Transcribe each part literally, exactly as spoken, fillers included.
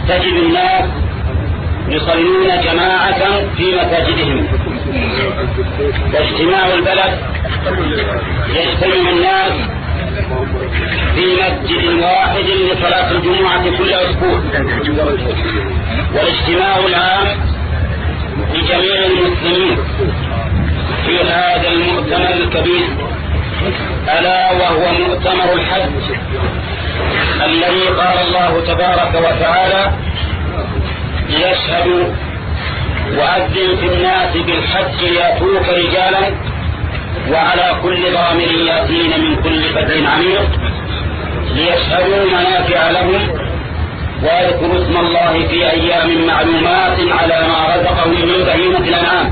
تجد الناس يصلون جماعة في مساجدهم، واجتماع البلد يجتمع الناس في مسجد واحد لصلاة الجمعة كل أسبوع، والاجتماع العام لجميع المسلمين في هذا المؤتمر الكبير، ألا وهو مؤتمر الحج الذي قال الله تبارك وتعالى: ليشهدوا وأذن في الناس بالحج يأتوك رجالا وعلى كل ضامر يأتين من كل فج عميق ليشهدوا منافع لهم ويذكروا اسم الله في أيام معلومات على ما رزقهم من بهيمة الأنعام.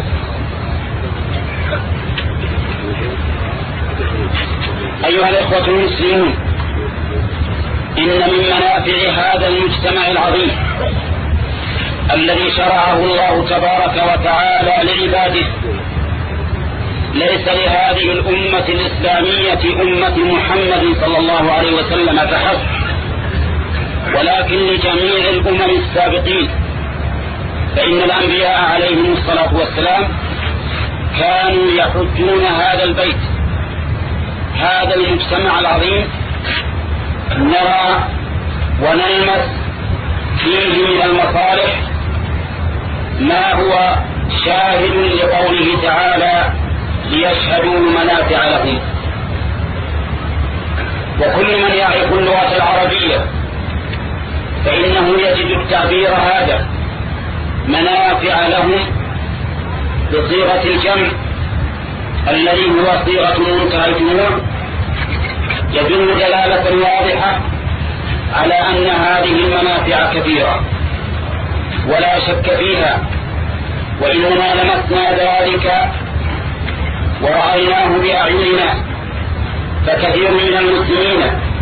أيها الإخوة المسلمون، إن من منافع هذا المجتمع العظيم الذي شرعه الله تبارك وتعالى لعباده ليس لهذه الأمة الإسلامية أمة محمد صلى الله عليه وسلم فحسب، ولكن لجميع الأمم السابقين، فإن الأنبياء عليهم الصلاة والسلام كانوا يحجون هذا البيت، هذا المجتمع العظيم نرى ونلمس فيه من المصالح ما هو شاهد لقوله تعالى: ليشهدوا منافع لهم. وكل من يعرف اللغة العربية فإنه يجد التعبير هذا منافع لهم بصيغة الجمع الذي هو صيغة منتهى الجموع يدل دلالة واضحة على أن هذه المنافع كثيرة ولا شك فيها، وإننا لمسنا ذلك ورأيناه بأعيننا، فكثير من المسلمين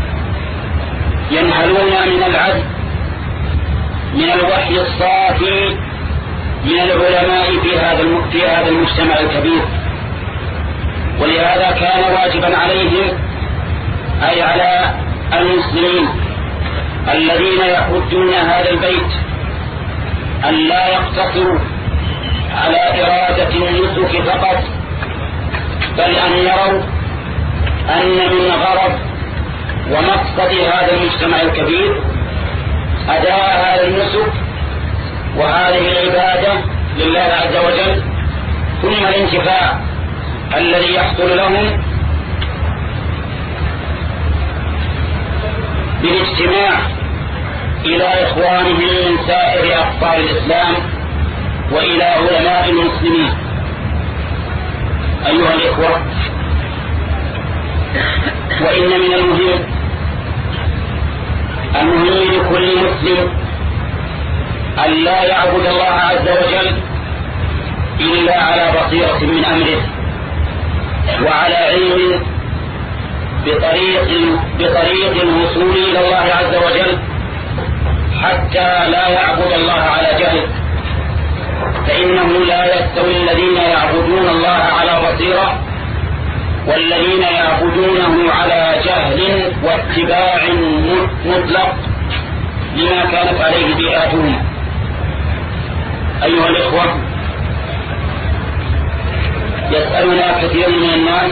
ينهلون من العدل من الوحي الصافي من العلماء في هذا في هذا المجتمع الكبير، ولهذا كان واجبا عليهم أي على المسلمين الذين يحجون هذا البيت أن لا يقتصروا على إرادة النسك فقط، بل أن يروا أن من غرض ومقصد هذا المجتمع الكبير أداء هذا النسك وهذه العبادة لله عز وجل، ثم الانتفاع الذي يحصل لهم بالاجتماع إلى إخوانهم من سائر أقطار الإسلام وإلى علماء المسلمين. أيها الإخوة، وإن من المهم المهم لكل مسلم أن لا يعبد الله عز وجل إلا على بصيرة من أمره وعلى علم بطريق, بطريق الوصول إلى الله عز وجل، حتى لا يعبد الله على جهل، فإنه لا يستوي الذين يعبدون الله على بصيرة والذين يعبدونه على جهل واتباع مطلق لما كانت عليه بيئاتهم. أيها الإخوة، يسألنا كثير من الناس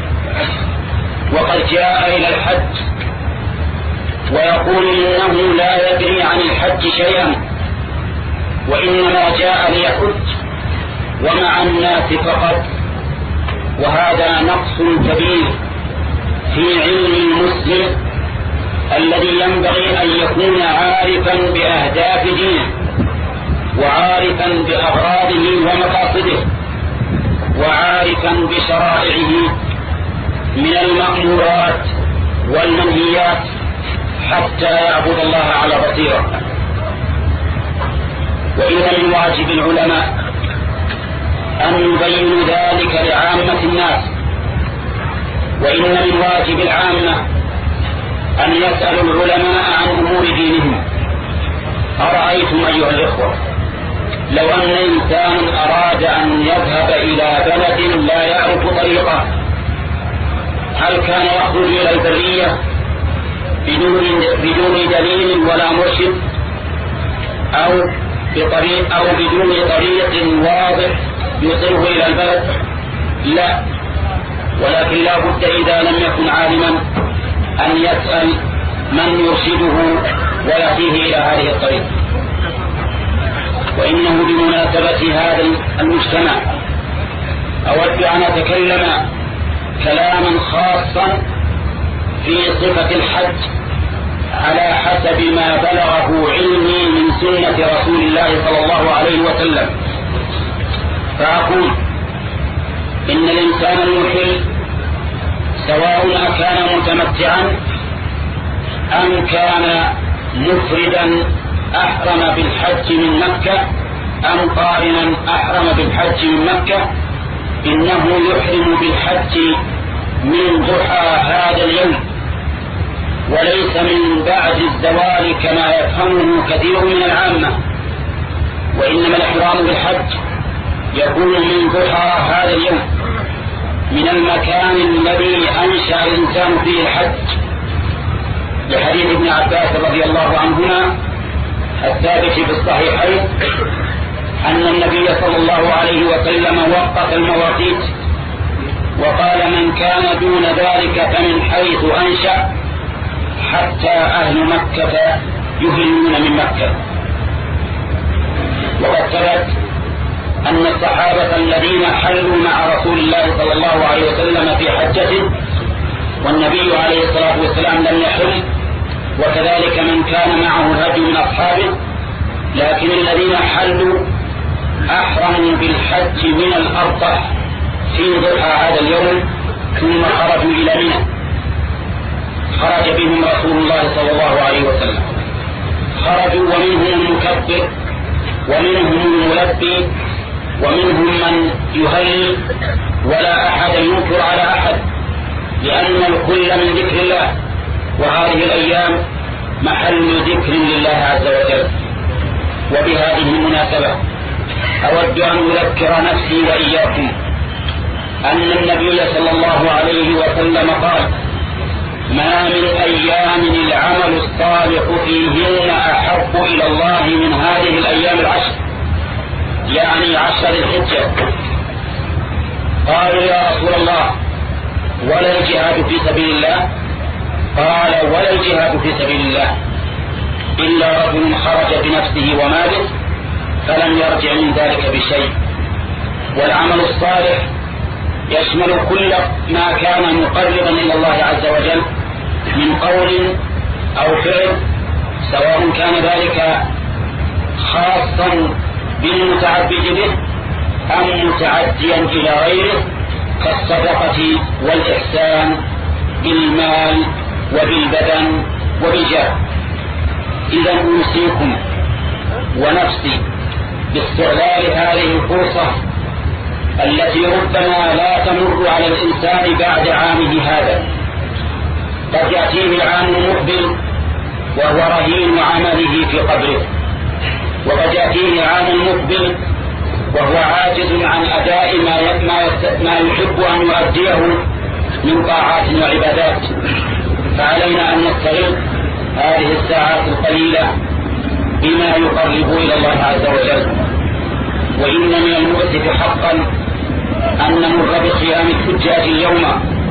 وقد جاء إلى الحج ويقول إنه لا يدري عن الحج شيئا وإنما جاء ليحج ومع الناس فقط، وهذا نقص كبير في علم المسلم الذي ينبغي أن يكون عارفا بأهداف دينه وعارفا بأغراضه ومقاصده وعارفا بشرائعه من المأمورات والمنهيات حتى يعبد الله على بصيرة. وإن من واجب العلماء أن يبينوا ذلك لعامة الناس، وإن من واجب العامة أن يسألوا العلماء عن أمور دينهم. أرأيتم أيها الإخوة لو أن إنسان أراد أن يذهب إلى بلد لا يعرف طريقه، هل كان يخرج إلى البرية بدون بدون دليل ولا مرشد، أو بطريق أو بدون طريق واضح يوصله إلى البلد، لا، ولكن لا بد إذا لم يكن عالما أن يسأل من يرشده ويأتيه إلى هذه الطريق. وإنه بمناسبة هذا المجتمع أود أن أتكلم كلاما خاصا في صفة الحج على حسب ما بلغه علمي من سنة رسول الله صلى الله عليه وسلم، فأقول إن الإنسان المحل سواء أكان متمتعا أم كان مفردا أحرم بالحج من مكة أم قارنا أحرم بالحج من مكة، إنه يحرم بالحج من ضحى هذا اليوم وليس من بعد الزوال كما يفهمه كثير من العامة، وإنما الإحرام بالحج يكون من ضحى هذا اليوم من المكان الذي أنشأ الإنسان فيه الحج، لحديث ابن عباس رضي الله عنهما الثابت في الصحيحين أن النبي صلى الله عليه وسلم وقت المواقيت وقال من كان دون ذلك فمن حيث أنشأ حتى أهل مكة يهلون من مكة. وقد ثبت أن الصحابة الذين حلوا مع رسول الله صلى الله عليه وسلم في حجته والنبي عليه الصلاة والسلام لم يحل، وكذلك من كان معه الهدي من أصحابه، لكن الذين حلوا أحرموا بالحج من الأرطح في ضحى هذا اليوم ثم خرجوا إلى منى، خرج بهم رسول الله صلى الله عليه وسلم، خرجوا ومنهم المكبر ومنهم الملبي ومنهم من يهلل، ولا أحد ينكر على أحد، لأن الكل من ذكر الله، وهذه الأيام محل ذكر لله عز وجل. وبهذه المناسبة أود أن أذكر نفسي وإياكم أن النبي صلى الله عليه وسلم قال ما من أيام العمل الصالح فيهن أحب إلى الله من هذه الأيام العشر، يعني عشر الحجة. قالوا يا رسول الله ولا الجهاد في سبيل الله؟ قال ولا الجهاد في سبيل الله إلا رجل خرج بنفسه وماله فلم يرجع من ذلك بشيء. والعمل الصالح يشمل كل ما كان مقربا إلى الله عز وجل من قول أو فعل، سواء كان ذلك خاصا بالمتعبد به أم متعديا إلى غيره كالصدقة والإحسان بالمال وبالبدن وبالجاه. إذا أوصيكم ونفسي باستغلال هذه الفرصة التي ربما لا تمر على الإنسان بعد عامه هذا، قد يأتيه العام المقبل وهو رهين عمله في قبره، وقد يأتيه العام المقبل وهو عاجز عن أداء ما يحب أن يؤديه من طاعات وعبادات. فعلينا أن نستغل هذه الساعات القليلة بما يقرب إلى الله عز وجل. وإن من المؤسف حقا أن نمر بقيام الحجاج اليوم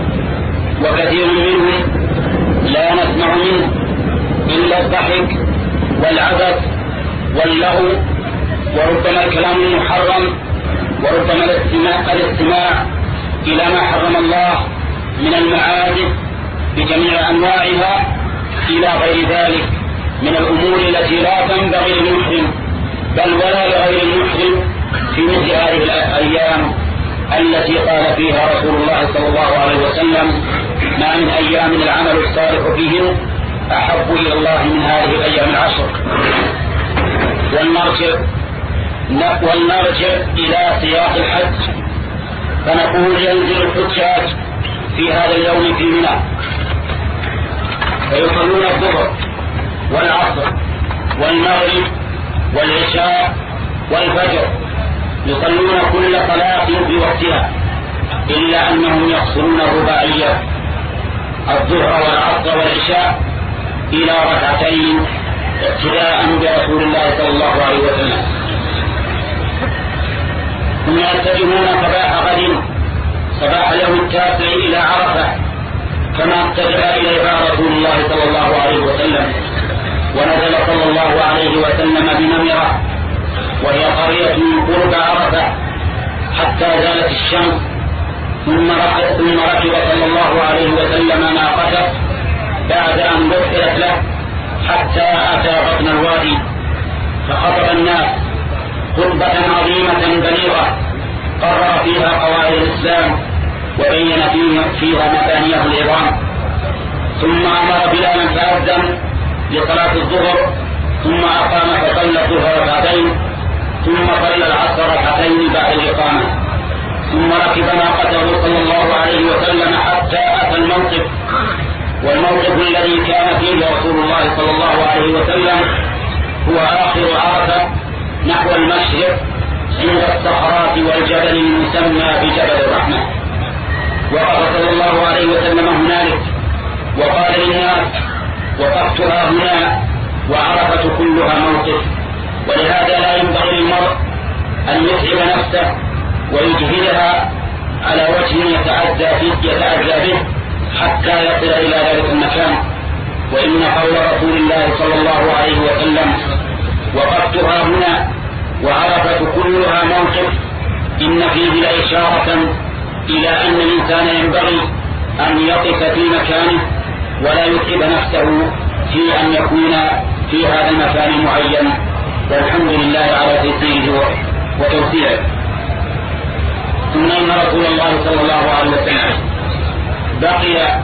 وكثير منهم لا نسمع منه إلا الضحك والعبث واللغو، وربما الكلام المحرم، وربما الاستماع, الاستماع إلى ما حرم الله من المعازف بجميع أنواعها إلى غير ذلك من الأمور التي لا تنبغي للمحرم بل ولا لغير المحرم في مثل هذه الأيام التي قال فيها رسول الله صلى الله عليه وسلم ما من أيام العمل الصالح فيهن أحب إلى الله من هذه الأيام العشر. ولنرجع ولنرجع إلى سياق الحج، فنقول ينزل الحجاج في هذا اليوم في منى فيصلون الظهر والعصر والمغرب والعشاء والفجر، يصلون كل صلاة في وقتها إلا أنهم يقصرون الرباعية الظهر والعصر والعشاء إلى ركعتين اقتداء برسول الله صلى الله عليه وسلم. ثم يتجهون صباح غد صباح اليوم التاسع إلى عرفة كما اتجه إليها رسول الله صلى الله عليه وسلم، ونزل صلى الله عليه وسلم بنمرة وهي قرية قرب عرفة حتى زالت الشمس، ثم ركب صلى الله عليه وسلم ناقته بعد أن بثرت له حتى أتى بطن الوادي، فخطب الناس خطبة عظيمة بليغة قرر فيها قواعد الإسلام وبين فيها مبانيه العظام، ثم أمر بلالا فأذن لصلاة الظهر، ثم أقام فصلى الظهر ركعتين، ثم صلى العصر ركعتين بعد الإقامة، ثم ركب ناقته صلى الله عليه وسلم حتى أتى الموقف، والموقف الذي كان فيه رسول الله صلى الله عليه وسلم هو آخر عرفة نحو المشرق عند الصخرات والجبل المسمى بجبل الرحمة. وقف صلى الله عليه وسلم هنالك وقال للناس: وقفتها هنا وعرفة كلها موقف. ولهذا لا ينبغي للمرء أن يتعب نفسه ويجهدها على وجه يتعزى فيه يتعزى به حتى يصل إلى ذلك المكان. وإن قول رسول الله صلى الله عليه وسلم: وقفتها هنا وعرفة كلها موقف، إن فيه لإشارة إلى أن الإنسان ينبغي أن يقف في مكانه ولا يتعب نفسه في أن يكون في هذا المكان المعين، والحمد لله على تيسيره وتوسيعه. ثم إن رسول الله صلى الله عليه وسلم بقي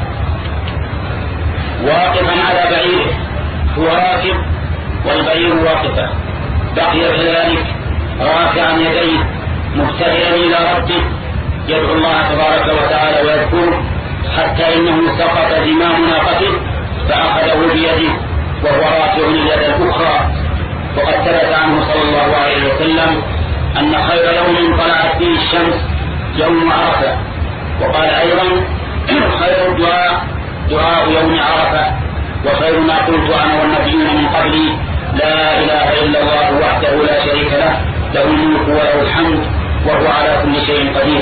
واقفا على بعيره، هو راكب والبعير واقفا، بقي كذلك رافعا يديه مبتهلا إلى ربه يدعو الله تبارك وتعالى ويذكره، حتى إنه سقط زمام ناقته فأخذه بيده وهو رافع اليد الأخرى. وقد ثبت عنه صلى الله عليه وسلم أن خير يوم طلعت فيه الشمس يوم عرفة. وقال أيضا: خير الدعاء دعاء يوم عرفة، وخير ما قلت أنا والنبيون من قبلي لا إله إلا الله وحده لا شريك له، له الملك وله الحمد وهو على كل شيء قدير.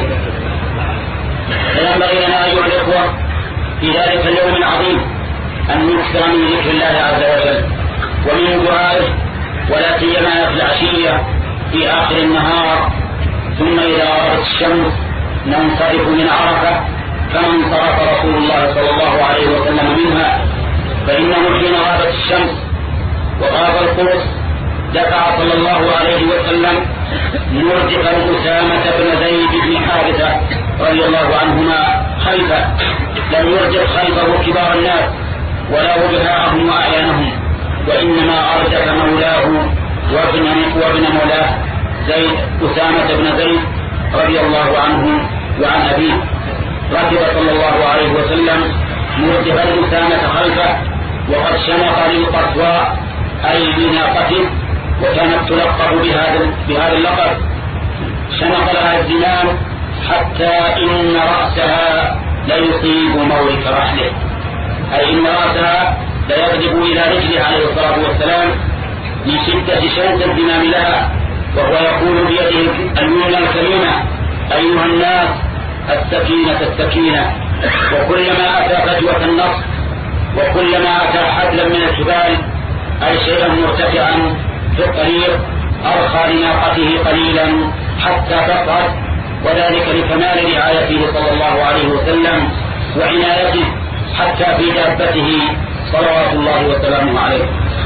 فينبغي لنا أيها الإخوة في ذلك اليوم العظيم أن نكثر من ذكر الله عز وجل ومن دعائه، ولا سيما في العشية في آخر النهار، ثم إذا غابت الشمس ننصرف من عرفة كما انصرف رسول الله صلى الله عليه وسلم منها، فإنه حين غابت الشمس وغاب القرص دفع صلى الله عليه وسلم مرجفا أسامة بن زيد بن حارثة رضي الله عنهما خلفه، لم يرجف خلفه كبار الناس ولا وجهاءهم وأعيانهم، وإنما أرجف مولاه وابن وابن مولاه زيد أسامة بن زيد رضي الله عنه وعن أبيه. ركب صلى الله عليه وسلم مرجفا أسامة خلفه، وقد شنق للقصواء أي بناقته، وكانت تلقب بهذا بهذا اللقب، شنق لها الزمام حتى إن رأسها ليصيب مورك رحله، أي إن رأسها ليغلب إلى رجله عليه الصلاة والسلام من شدة شوك الزمام لها، وهو يقول بيده اليمنى الكريمة: أيها الناس السكينة السكينة. وكلما أتى فجوة النصر وكلما أتى حبلا من الجبال أي شيئا مرتفعا في الطريق أرخى لناقته قليلا حتى تقعد، وذلك لكمال رعايته صلى الله عليه وسلم وعنايته حتى في دابته صلوات الله وسلامه عليه.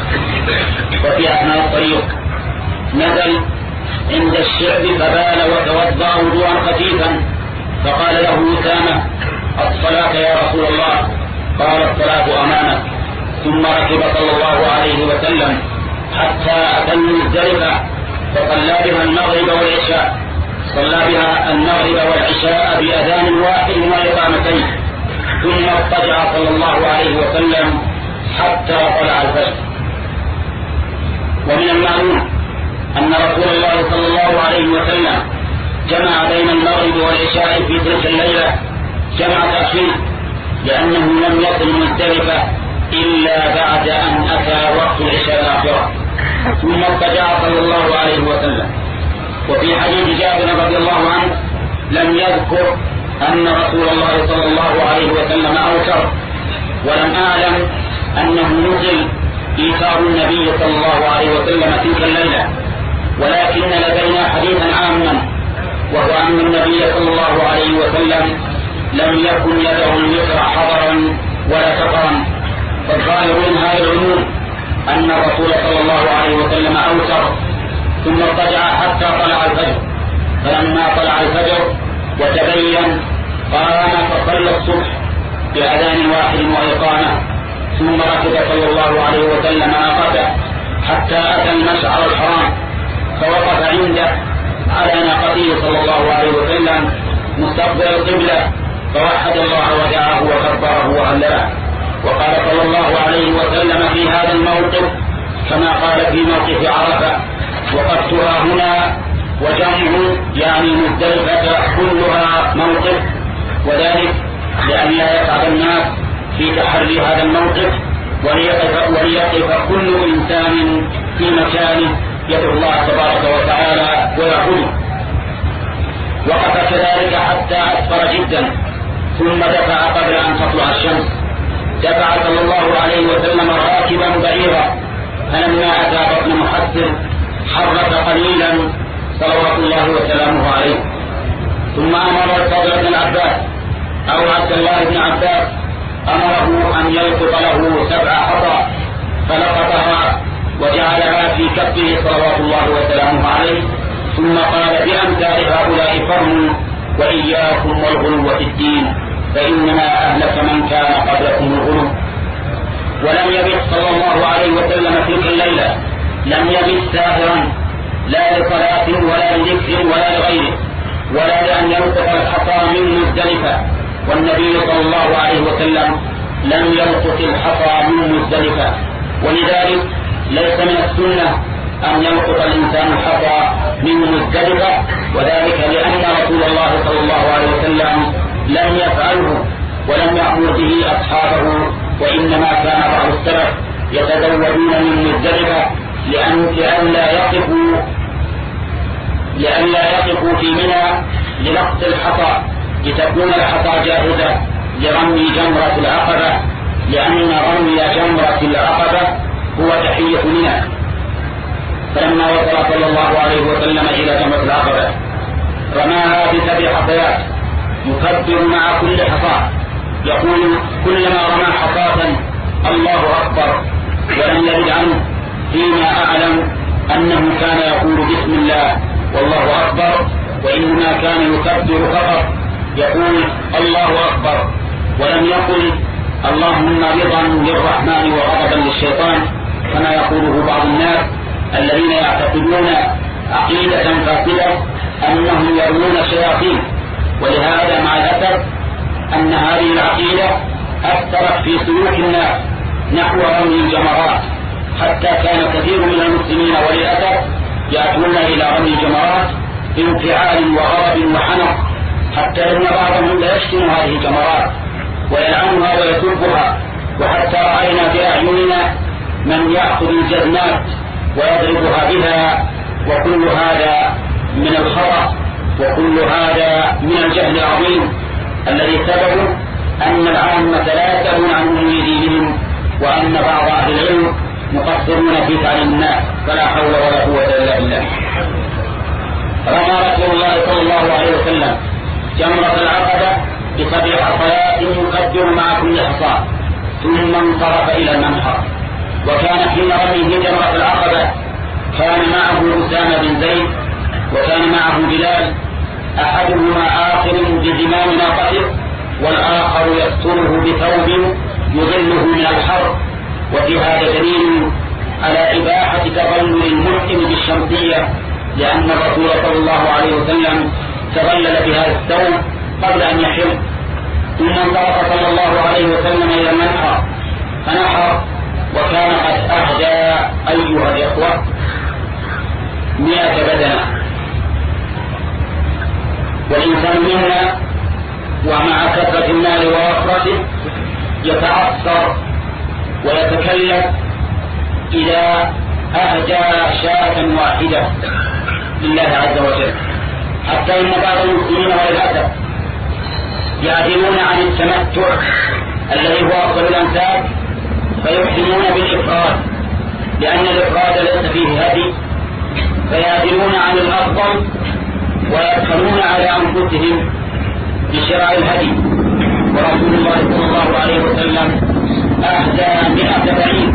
وفي أثناء الطريق نزل عند الشعب فبال وتوضأ وضوءا خفيفا، فقال له أسامة: الصلاة يا رسول الله. قال: الصلاة أمامك. ثم ركب صلى الله عليه وسلم حتى أتى المزدلفة فصلى بها المغرب والعشاء، صلى بها المغرب والعشاء بأذان واحد وإقامتين، ثم اضطجع صلى الله عليه وسلم حتى طلع الفجر. ومن المعلوم أن رسول الله صلى الله عليه وسلم جمع بين المغرب والعشاء في تلك الليلة جمع تأخير، لأنه لم يصل مزدلفة إلا بعد أن أتى وقت العشاء الآخرة ثم اضطجع صلى الله عليه وسلم. وفي حديث جابر رضي الله عنه لم يذكر أن رسول الله صلى الله عليه وسلم أوتر، ولم أعلم أنه نزل إيثار النبي صلى الله عليه وسلم تلك الليلة، ولكن لدينا حديثا عاما وهو أن النبي صلى الله عليه وسلم لم يكن يدعو الوتر حضرا ولا سفرا، فالظاهر من هذا العموم أن الرسول صلى الله عليه وسلم أوتر ثم اضطجع حتى طلع الفجر، فلما طلع الفجر وتبين قام فصلى الصبح بأذان واحد وإقامة، ثم ركب صلى الله عليه وسلم ناقته حتى أتى المشعر الحرام فوقف عنده على ناقته صلى الله عليه وسلم مستقبل القبلة فوحد الله ودعاه وكبره وهلله. وقال صلى الله عليه وسلم في هذا الموقف كما قال في موقف عرفة: وقفتها هنا وجمع يعني مزدلفة كلها موقف، وذلك لأن لا يتعب الناس في تحري هذا الموقف وليقف, وليقف كل إنسان في مكانه يدعو الله تبارك وتعالى ويعبده. وقف كذلك حتى أسفر جدا ثم دفع قبل أن تطلع الشمس، دفع صلى الله عليه وسلم راكبا بعيرا، فلما أتى بطن محسن حرك قليلا صلوات الله وسلامه عليه، ثم أمر الفضل بن عباس أو عبد الله بن عباس أمره أن يلقط له سبع حصى فلقطها وجعلها في كفه صلوات الله وسلامه عليه، ثم قال: بأمثال هؤلاء فرموا وإياكم والغلو في الدين فإنما أهلك من كان قبلكم الغلو. ولم يبت صلى الله عليه وسلم تلك الليلة، لم يبت ساهرا لا لصلاة ولا لذكر ولا لغيره ولا لأن يلقط الحصى من مزدلفة، والنبي صلى الله عليه وسلم لم يلقط الحصى من مزدلفة، ولذلك ليس من السنة أن يلقط الإنسان الحصى من مزدلفة، وذلك لأن رسول الله صلى الله عليه وسلم لم يفعله ولم يأمر به أصحابه، وإنما كان بعض السلف يتزودون من مزدلفة لأن لئلا يقفوا لئلا يقفوا في منى للقط الحصى لتكون الحصى جاهزة لرمي جمرة العقبة، لأن رمي جمرة العقبة هو تحية منى. فلما وصل صلى الله عليه وسلم إلى جمرة العقبة رماها بسبع حصيات يكبر مع كل حصاة، يقول كلما رمى حصاة الله أكبر، ولم يرد عنه فيما أعلم أنه كان يقول بسم الله والله أكبر، وإنما كان يكبر فقط يقول الله أكبر، ولم يقل اللهم رضا للرحمن وغضبا للشيطان كما يقوله بعض الناس الذين يعتقدون عقيدة فاسدة أنهم يرمون الشياطين. ولهذا مع الأسف أن هذه العقيدة أثرت في سلوك الناس نحو رمي الجمرات، حتى كان كثير من المسلمين وللأسف يأتون إلى رمي الجمرات بانفعال وغضب وحنق، حتى إن بعضهم لا يشتم هذه الجمرات ويلعنها ويسبها، وحتى رأينا بأعيننا من يأخذ الجزمات ويضربها بها، وكل هذا من الخطأ وكل هذا من الجهل العظيم الذي سببه أن العامة لا يسألون عن أمور دينهم، وأن بعض أهل العلم مقصرون في تعليم الناس، فلا حول ولا قوة إلا بالله. رمى رسول الله صلى الله عليه وسلم جمرة العقبة بسبع حصيات يكبر مع كل حصاة، ثم انصرف إلى المنحر. وكان حين رميه جمرة العقبة كان معه أسامة بن زيد وكان معه بلال، أحدهما آخر بزمام ناقته والآخر يستره بثوب يظله من الحر. وفي هذا دليل على إباحة تظلل المحرم بالشمسية، لأن الرسول صلى الله عليه وسلم تظلل بهذا الثوب قبل أن يحل، ثم انطلق صلى الله عليه وسلم إلى المنحر فنحر، وكان قد أهدى أيها الإخوة مئة بدنة. والإنسان منا ومع كثرة المال ووفرته يتعثر ويتكلف إذا أهدى شاة واحدة لله عز وجل، حتى إن بعض المسلمين وللأسف يعدلون عن التمتع الذي هو أفضل الأنساب فيحرمون بالإفراد، لأن الإفراد ليس فيه هدي، فيعدلون عن الأفضل ويدخلون على أنفسهم بشراء الهدي. ورسول الله صلى الله عليه وسلم أهدى مئة بعير.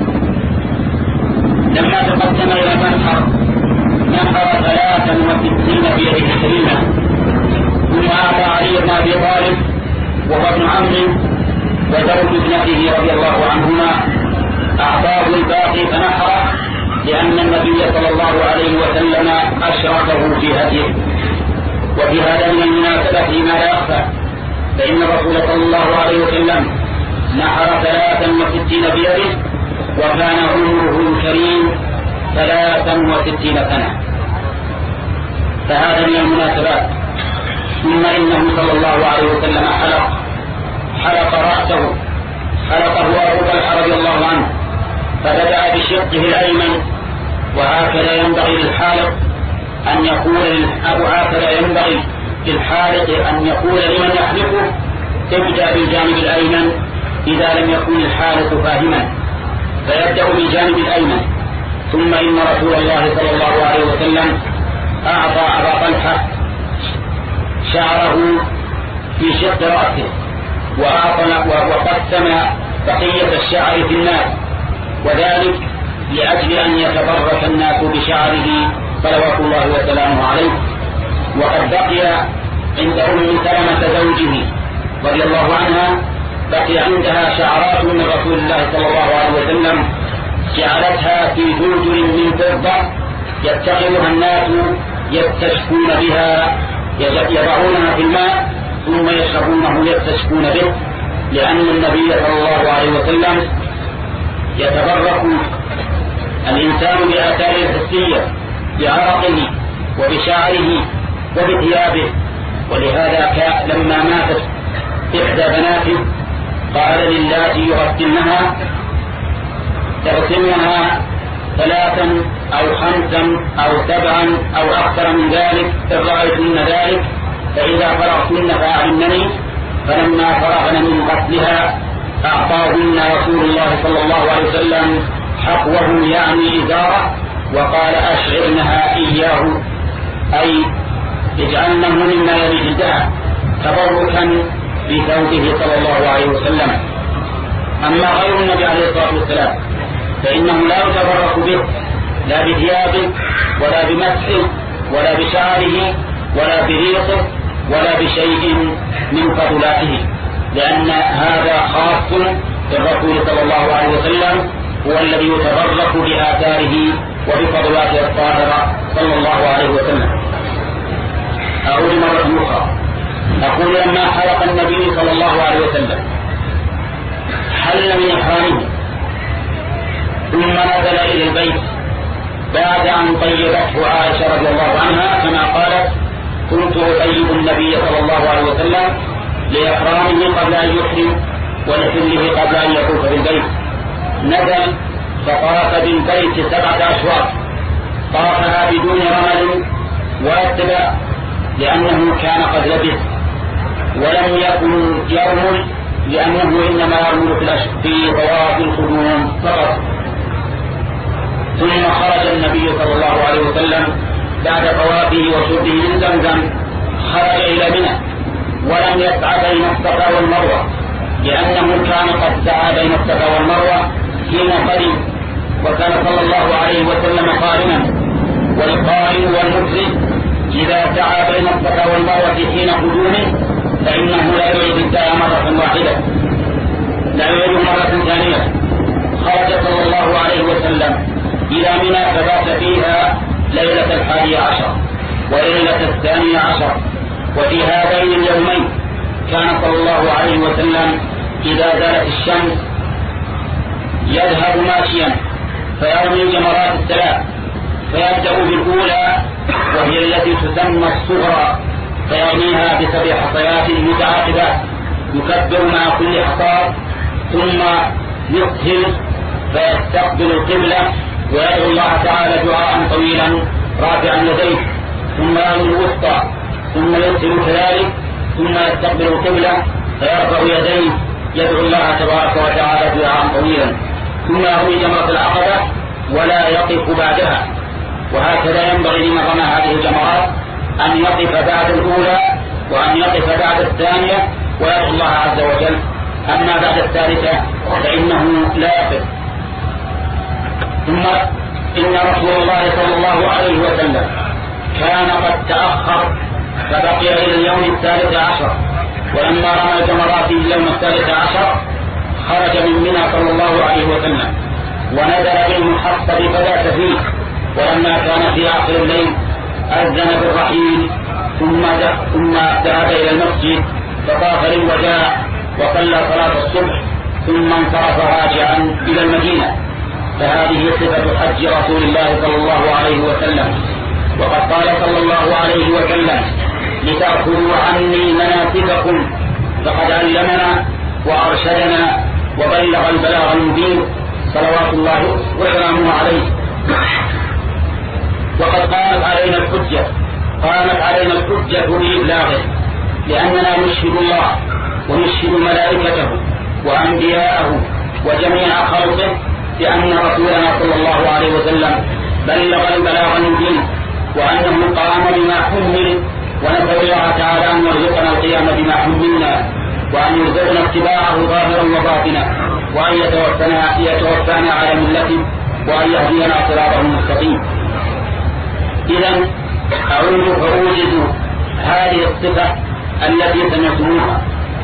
لما تقدم إلى المنحر نحر ثلاثا وستين بيده كريمة، ثم أعطى علي بن أبي طالب وهو ابن عمه وزوج ابنته رضي الله عنهما، أعطاه الباقي فنحره، لأن النبي صلى الله عليه وسلم أشركه في هديه. وفي هذا من المناسبة ما لا يخفى، فإن الرسول صلى الله عليه وسلم نحر ثلاثا وستين بيده، وكان عمره الكريم ثلاثا وستين سنة، فهذا من المناسبات. ثم إنه صلى الله عليه وسلم حلق حلق رأسه حلقه أبو طلحة رضي الله عنه، فبدأ بشقه الأيمن، وهكذا ينبغي للحالق أن يقول أو هكذا ينبغي للحالق أن يقول لمن يحلقه ابدأ بالجانب الأيمن إذا لم يكن الحالق فاهما، فيبدأ بالجانب الأيمن. ثم إن رسول الله صلى الله عليه وسلم أعطى أبا طلحة شعره في شق رأسه، وقسم بقية الشعر في الناس، وذلك لأجل أن يتبرك الناس بشعره صلوات الله وسلامه عليه. وقد بقي عند أم سلمة زوجه رضي الله عنها بقي عندها شعرات من رسول الله صلى الله عليه وسلم جعلتها في جلجل من فضة يتخذها الناس يستشكون بها، يضعونها في الماء ثم يشربونه يستشكون به، لأن النبي صلى الله عليه وسلم يتبرك الإنسان بآثاره الحسية بعرقه وبشعره وبثيابه. ولهذا لما ماتت إحدى بناته قال للاتي يغسلنها تغسلنها ثلاثا أو خمسا أو سبعا أو أكثر من ذلك إن رأيتن ذلك، فإذا فرغتن فأعلمني. فلما فرغن من غسلها أعطاهن رسول الله صلى الله عليه وسلم حقوه يعني إزاره، وقال أشعرنها إياه، أي اجعلنه مما يلي جلدها تبركا بثوبه صلى الله عليه وسلم. أما غير النبي عليه الصلاة والسلام فإنه لا يتبرك به لا بثيابه ولا بمسحه ولا بشعره ولا بريقه ولا بشيء من فضلاته، لأن هذا خاص بالرسول صلى الله عليه وسلم، هو الذي يتبرك بآثاره وبفضلاته الطاهرة صلى الله عليه وسلم. أقول مرة أخرى، أقول لما حلق النبي صلى الله عليه وسلم حل من إحرامه ثم نزل إلى البيت بعد أن طيبته عائشة رضي الله عنها كما قالت: كنت أطيب النبي صلى الله عليه وسلم لإحرامه قبل أن يحرم ولحله قبل أن يطوف بالبيت. نزل فطاف بالبيت سبعة أشواط، طافها بدون رمل واتبع لأنه كان قد لبث، ولم يكن يرمل لأنه إنما يرمل في طواف القدوم فقط. ثم خرج النبي صلى الله عليه وسلم بعد طوافه وشربه من زمزم، خرج إلى منى ولم يسعى بين الصفا والمروة، لأنه كان قد سعى بين الصفا والمروة حين قدم، وكان صلى الله عليه وسلم قارنا، والقارن والمفرد إذا سعى بين الصفا والمروة حين قدومه فإنه لا يعيد السعي مرة واحدة، لا يعيد مرة ثانية. خرج صلى الله عليه وسلم إلى منى فبات فيها ليلة الحادي عشر وليلة الثانية عشر، وفي هذين اليومين كان صلى الله عليه وسلم إذا زالت الشمس يذهب ماشيا فيرمي الجمرات الثلاث، فيبدأ بالأولى وهي التي تسمى الصغرى فيرميها بسبع حصيات متعاقبات يكبر مع كل حصاد، ثم يسهل فيستقبل القبلة ويدعو الله تعالى دعاء طويلا رافعا يديه، ثم يرمي الوسطى، ثم يسهل كذلك، ثم يستقبل القبلة فيرفع يديه يدعو الله تبارك وتعالى دعاء طويلا، ثم يرمي جمرة العقبة ولا يقف بعدها. وهكذا ينبغي لمن رمى هذه الجمرات أن يقف بعد الأولى وأن يقف بعد الثانية ويدعو الله عز وجل. أما بعد الثالثة فإنه لا يقف. ثم إن رسول الله صلى الله عليه وسلم كان قد تأخر فبقي إلى اليوم الثالث عشر، ولما رمى الجمرات في اليوم الثالث عشر خرج من منى صلى الله عليه وسلم ونزل بالمحصب فبات فيه، ولما كان في آخر الليل أذن بالرحيل ثم ثم ذهب إلى المسجد فطاف للوداع وصلى صلاة الصبح ثم انصرف راجعا إلى المدينة. فهذه صفة حج رسول الله صلى الله عليه وسلم. وقد قال صلى الله عليه وسلم: لتأخذوا عني مناسككم، فقد علمنا وأرشدنا وبلغ البلاغ المبين صلوات الله وسلامه عليه. وقد قامت علينا الحجة قامت علينا الحجة بإبلاغه، لأننا نشهد الله ونشهد ملائكته وأنبياءه وجميع خلقه بأن رسولنا صلى الله عليه وسلم بلغ البلاغ المبين وأنه قام بما حمل، ونسأل الله تعالى أن يرزقنا القيام بما حملنا وأن يرزقنا اتباعه ظاهرا وباطنا وأن يتوفنا يتوفانا على ملته وأن يهدينا صراطه المستقيم. إذن أعود فأوجد هذه الصفة التي سمعتموها.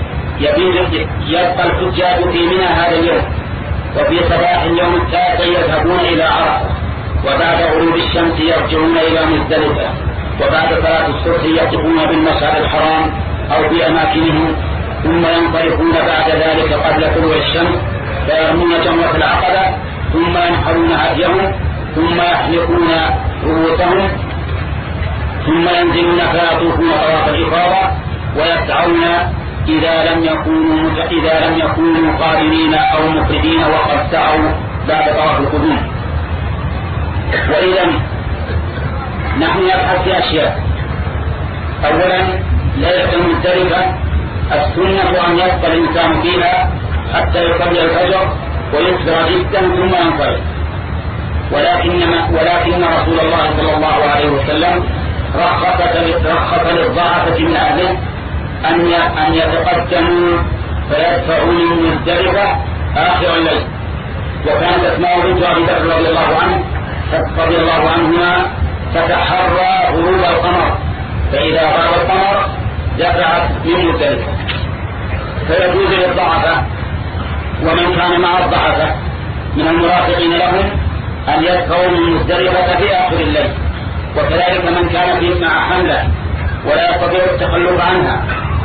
يبقى الحجاج في منى هذا اليوم، وفي صباح اليوم التاسع يذهبون إلى عرفة، وبعد غروب الشمس يرجعون إلى مزدلفة، وبعد صلاة الصبح يقفون بالمشعر الحرام أو في أماكنهم، ثم ينصرفون بعد ذلك قبل طلوع الشمس فيرمون جمرة العقبة، ثم ينحرون هديهم، ثم يحلقون رؤوسهم، ثم ينزلون فيطوفون طواف الإفاضة ويسعون إذا لم يكونوا إذا لم يكونوا قارنين أو مفردين وقد سعوا بعد طواف القدوم. وإذا نحن نبحث في أشياء. أولا ليلة مزدلفة السنة أن يبقى الإنسان فيها حتى يصلي الفجر ويسبر جدا ثم ينصرف، ولكن ولكن رسول الله صلى الله عليه وسلم رخص رخص للضعفة من أهله أن أن يتقدموا فيدفعوا من مزدلفة آخر الليل. وكانت أسماء بنت أبي بكر رضي الله عنه رضي الله عنهما تتحرى غروب القمر، فإذا غاب القمر دفعت من مزدلفة. فيجوز للضعفة ومن كان مع الضعفة من المرافقين لهم أن يدفعوا من مزدلفة في آخر الليل، وكذلك من كان فيه مع حملة ولا يستطيع التخلف عنها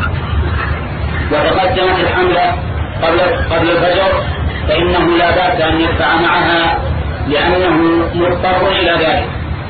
وتقدمت الحملة قبل قبل الفجر فإنه لا بأس أن يدفع معها لأنه مضطر إلى ذلك.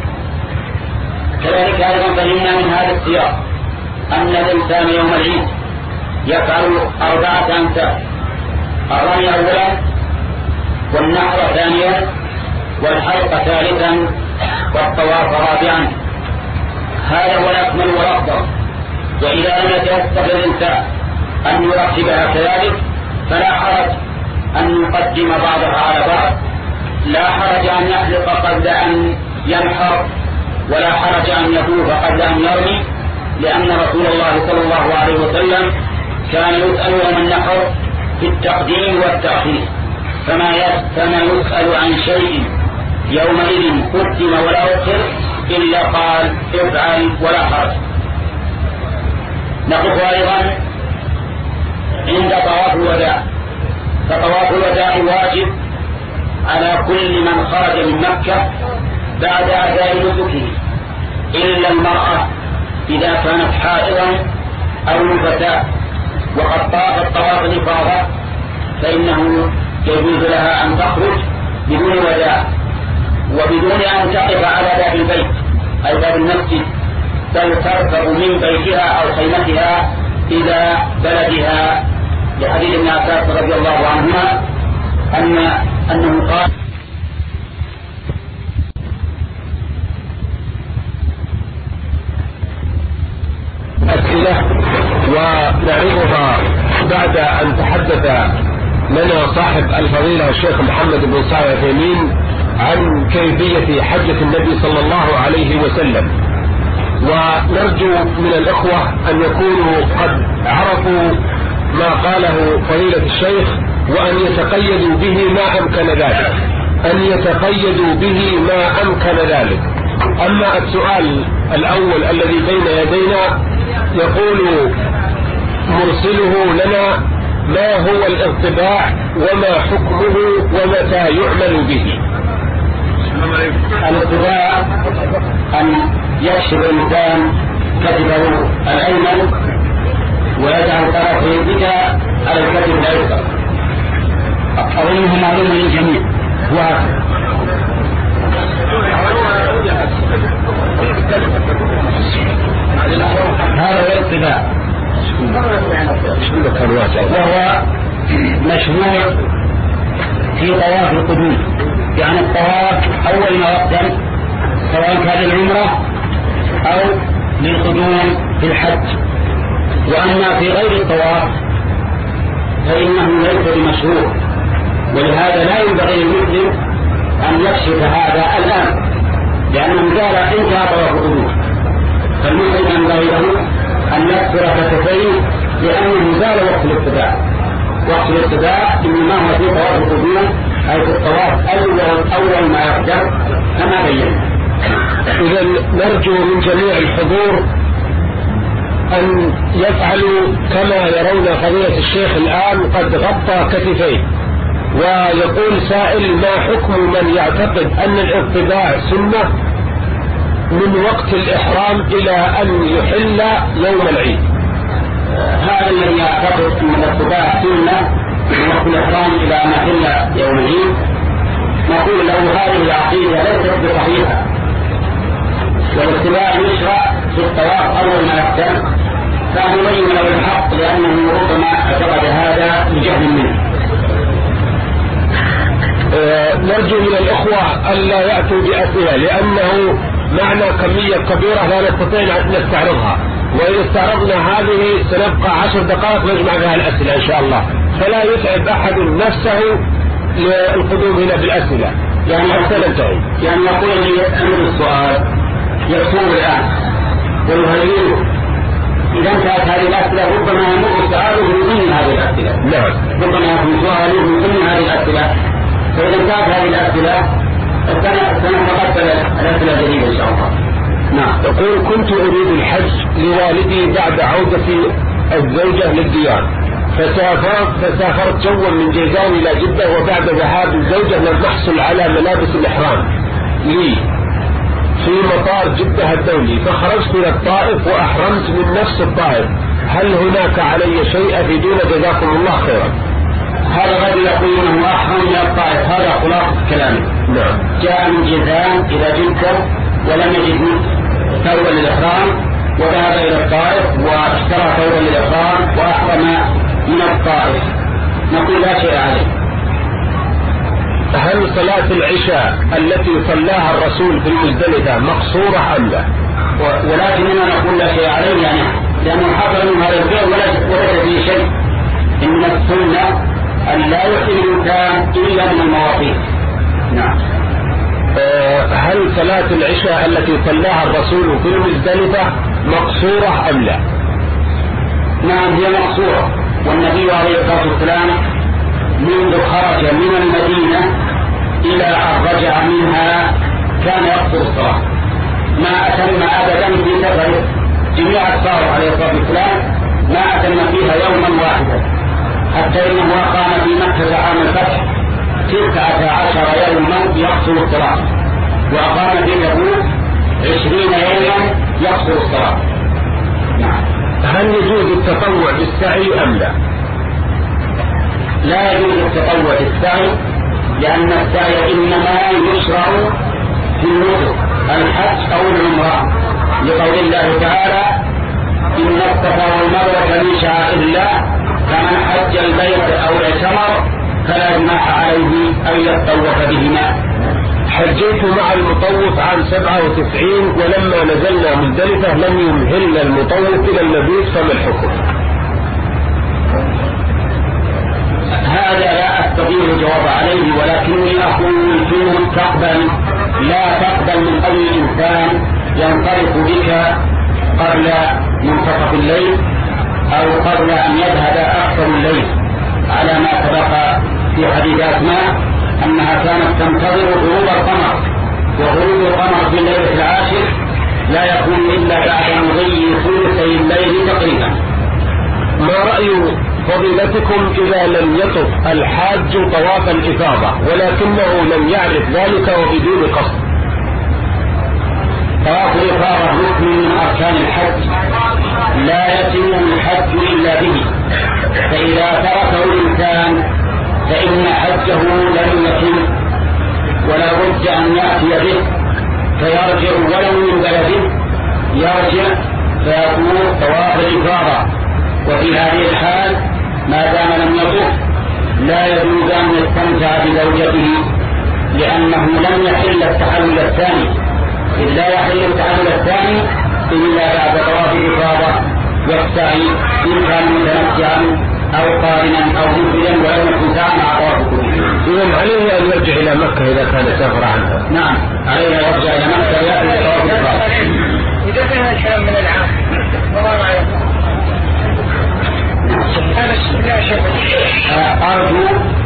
كذلك أيضا فهمنا من هذا السياق أن الإنسان يوم العيد يفعل أربعة أمثال: الرمي أولا، والنحر ثانيا، والحلق ثالثا، والطواف رابعا. هذا هو الأكمل والأفضل. وإذا لم يتيسر الإنسان أن يرتبها كذلك فلا حرج أن يقدم بعضها على بعض، لا حرج أن يحلق قبل أن ينحر، ولا حرج أن يطوف قبل أن يرمي، لأن رسول الله صلى الله عليه وسلم كان يسأل يوم النحر في التقديم والتأخير، فما يسأل عن شيء يومئذ قدم ولا أخر إلا قال افعل ولا حرج. نقف أيضا عند طواف الوداع، فطواف الوداع واجب على كل من خرج من مكة بعد أداء نسكه إلا المرأة إذا كانت حائضا أو نفساء وقد طافت طواف الإفاضة فإنه يجوز لها أن تخرج بدون وداع وبدون أن تقف على باب البيت أي باب المسجد، بل تركب من بيتها أو خيمتها إلى بلدها، لحديث ابن عباس رضي الله عنهما أن أنه قال أسئلة ونعرضها بعد أن تحدث لنا صاحب الفضيلة الشيخ محمد بن صالح العثيمين عن كيفية حجة النبي صلى الله عليه وسلم، ونرجو من الإخوة أن يكونوا قد عرفوا ما قاله فضيلة الشيخ وأن يتقيدوا به ما أمكن ذلك أن يتقيدوا به ما أمكن ذلك. أما السؤال الأول الذي بين يدينا يقول مرسله لنا: ما هو الانطباع وما حكمه ومتى يعمل به؟ الانطباع أن يكشف الإنسان كتفه الأيمن ويجعل طرفه يدك على الكتف الأيسر، أظنه معلوم للجميع. هذا هو الانطباع، وهو مشروع في طواف القدوم، يعني الطواف أول ما يقدم سواء كان للعمرة أو للقدوم في الحج. وأما في غير الطواف فإنه ليس بمشروع، ولهذا لا ينبغي للمسلم أن يكشف هذا الآن، لأنه قال انتهى طواف القدوم، فالمسلم ينبغي له أن يكسر كتفيه لأنه زال وقت الابتداء. وقت الابتداء إنما هو في طواف القدوم أي في الطواف أول أول ما يقدم كما بين. إذا نرجو من جميع الحضور أن يفعلوا كما يرون فضيلة الشيخ الآن قد غطى كتفيه. ويقول سائل: ما حكم من يعتقد أن الانطباع سنة من وقت الإحرام إلى أن يحل يوم العيد؟ هذا الذي يعتقد أن الانطباع سنة من وقت الإحرام إلى أن يحل يوم العيد نقول له هذه العقيدة ليست بصحيحة، والاتباع يشرع في الطواف أول ما يقدم، فهو يبين له الحق لأنه ربما اعتقد هذا بجهل منه. أه نرجو من الإخوة ألا يأتوا بأسئلة، لأنه معنا كمية كبيرة لا نستطيع أن نستعرضها، وإذا استعرضنا هذه سنبقى عشر دقائق نجمع بها الأسئلة إن شاء الله، فلا يتعب أحد نفسه للقدوم هنا بالأسئلة، يعني حتى ننتهي. يعني يقول لي يسأل السؤال يكتب الآن ويهيئه، إذا انتهت هذه الأسئلة ربما يمر سؤاله من ضمن هذه الأسئلة. نعم، ربما يكون سؤاله من ضمن هذه الأسئلة، فإذا انتهت هذه الأسئلة سنتقبل الأسئلة الجديدة إن شاء الله. نعم. يقول: كنت أريد الحج لوالدي بعد عودة الزوجة للديار، فسافرت فسافرت جوا من جيزان إلى جدة، وبعد ذهاب الزوجة لم نحصل على ملابس الإحرام لي في مطار جدة الدولي، فخرجت إلى الطائف وأحرمت من نفس الطائف، هل هناك علي شيء أفيدون جزاكم الله خيرا؟ هذا غير يقول أنه أحرم من الطائف، هذا خلاصة كلامه. نعم. جاء من جيزان إلى جدة ولم يجد ثوبا للإحرام، وذهب إلى الطائف واشترى ثوبا للإحرام وأحرم من الطائف، نقول لا شيء عليه. هل صلاة العشاء التي صلاها الرسول في المزدلفة مقصورة أم لا؟ ولكننا نقول لا شيء عليه، يعني لأنه حصل من هذا الفعل وليس فيه شيء. إن السنة أن لا يحسن الإنسان إلا من المواقيت. نعم. أه هل صلاة العشاء التي صلاها الرسول في المزدلفة مقصورة أم لا؟ نعم هي مقصورة، والنبي عليه الصلاة والسلام منذ خرج من المدينة إلى أن رجع منها كان يقصر الصلاة، ما أتم أبدا في سفره. جميع الصلاة عليه الصلاة والسلام ما أتم فيها يوما واحدا، حتى إنه أقام في مكة عام الفتح تسعة عشر يوما يقصر الصلاة، وأقام في تبوك عشرين يوما يقصر الصلاة. نعم. هل يجوز التطوع بالسعي أم لا؟ لا يجوز التطوع بالسعي، لأن السعي إنما يشرع في النسك الحج أو العمرة، لقول الله تعالى: إن الصفا والمروة من شعائر الله، فمن حج البيت أو اعتمر فلا جناح عليه أن يتطوف بهما. حجيت مع المطوف عام سبعة وتسعين، ولما نزلنا مزدلفة لم يمهلنا المطوف إلى المبيت، فما الحكم؟ هذا لا أستطيع الجواب عليه، ولكني أقول فيهم تقبل لا تقبل من أي إنسان ينطلق بك قبل منتصف الليل أو قبل أن يذهب أكثر الليل، على ما سبق في حديث أسماء أنها كانت تنتظر غروب القمر، وغروب القمر في الليلة العاشر لا يكون إلا بعد مضي ثلثي الليل تقريبا. ما رأي فضيلتكم إذا لم يطف الحاج طواف الإفاضة ولكنه لم يعرف ذلك وبدون قصد؟ طواف الإفاضة ركن من أركان الحج لا يتم الحج إلا به، فإذا تركه الإنسان فإن حجه لم يتم، ولا بد أن يأتي به فيرجع ولو من بلده، يرجع فيكون طواف الإفاضة. وفي هذه الحال ما دام لم يطف لا يجوز أن يستمتع بزوجته، لأنه لم يحل التحلل الثاني، إذ لا يحل التحلل الثاني إلا بعد طواف الإفاضة والسعي، إن كان متمتعا أو قارنا أو مفردا ولو يكن ساعا مع طواف القدوم. إذن عليه أن يرجع إلى مكة إذا كان سافر عنها. نعم، عليه أن يرجع إلى مكة ويأتي طواف الإفاضة. إذا كان الكلام من العام وما رأيكم؟ أرجو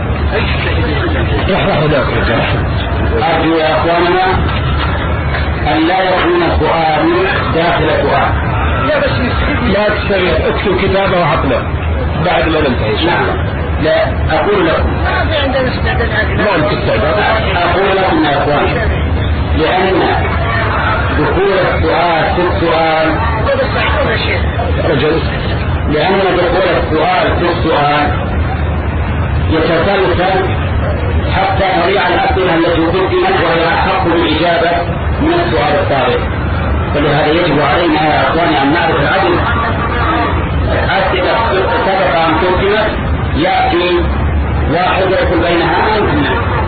أرجو يا أخواننا أن لا يكون السؤال داخل السؤال. لا بس لا تستمع، اكتب كتابه وعطنا بعد ما ننتهي. نعم، لا أقول لكم ما في عندنا استعداد. ما أنت استعداد. أقول لكم يا أخوان، لأن دخول السؤال في السؤال رجل لأن دخول السؤال في السؤال يتسلسل حتى تضيع الأسئلة التي قدمت وهي أحق بالإجابة من السؤال السابق. فلهذا يجب علينا يا أخواني أن نعرف العدل. أسئلة سبق أن قدمت يأتي واحد يدخل بينها أنتم.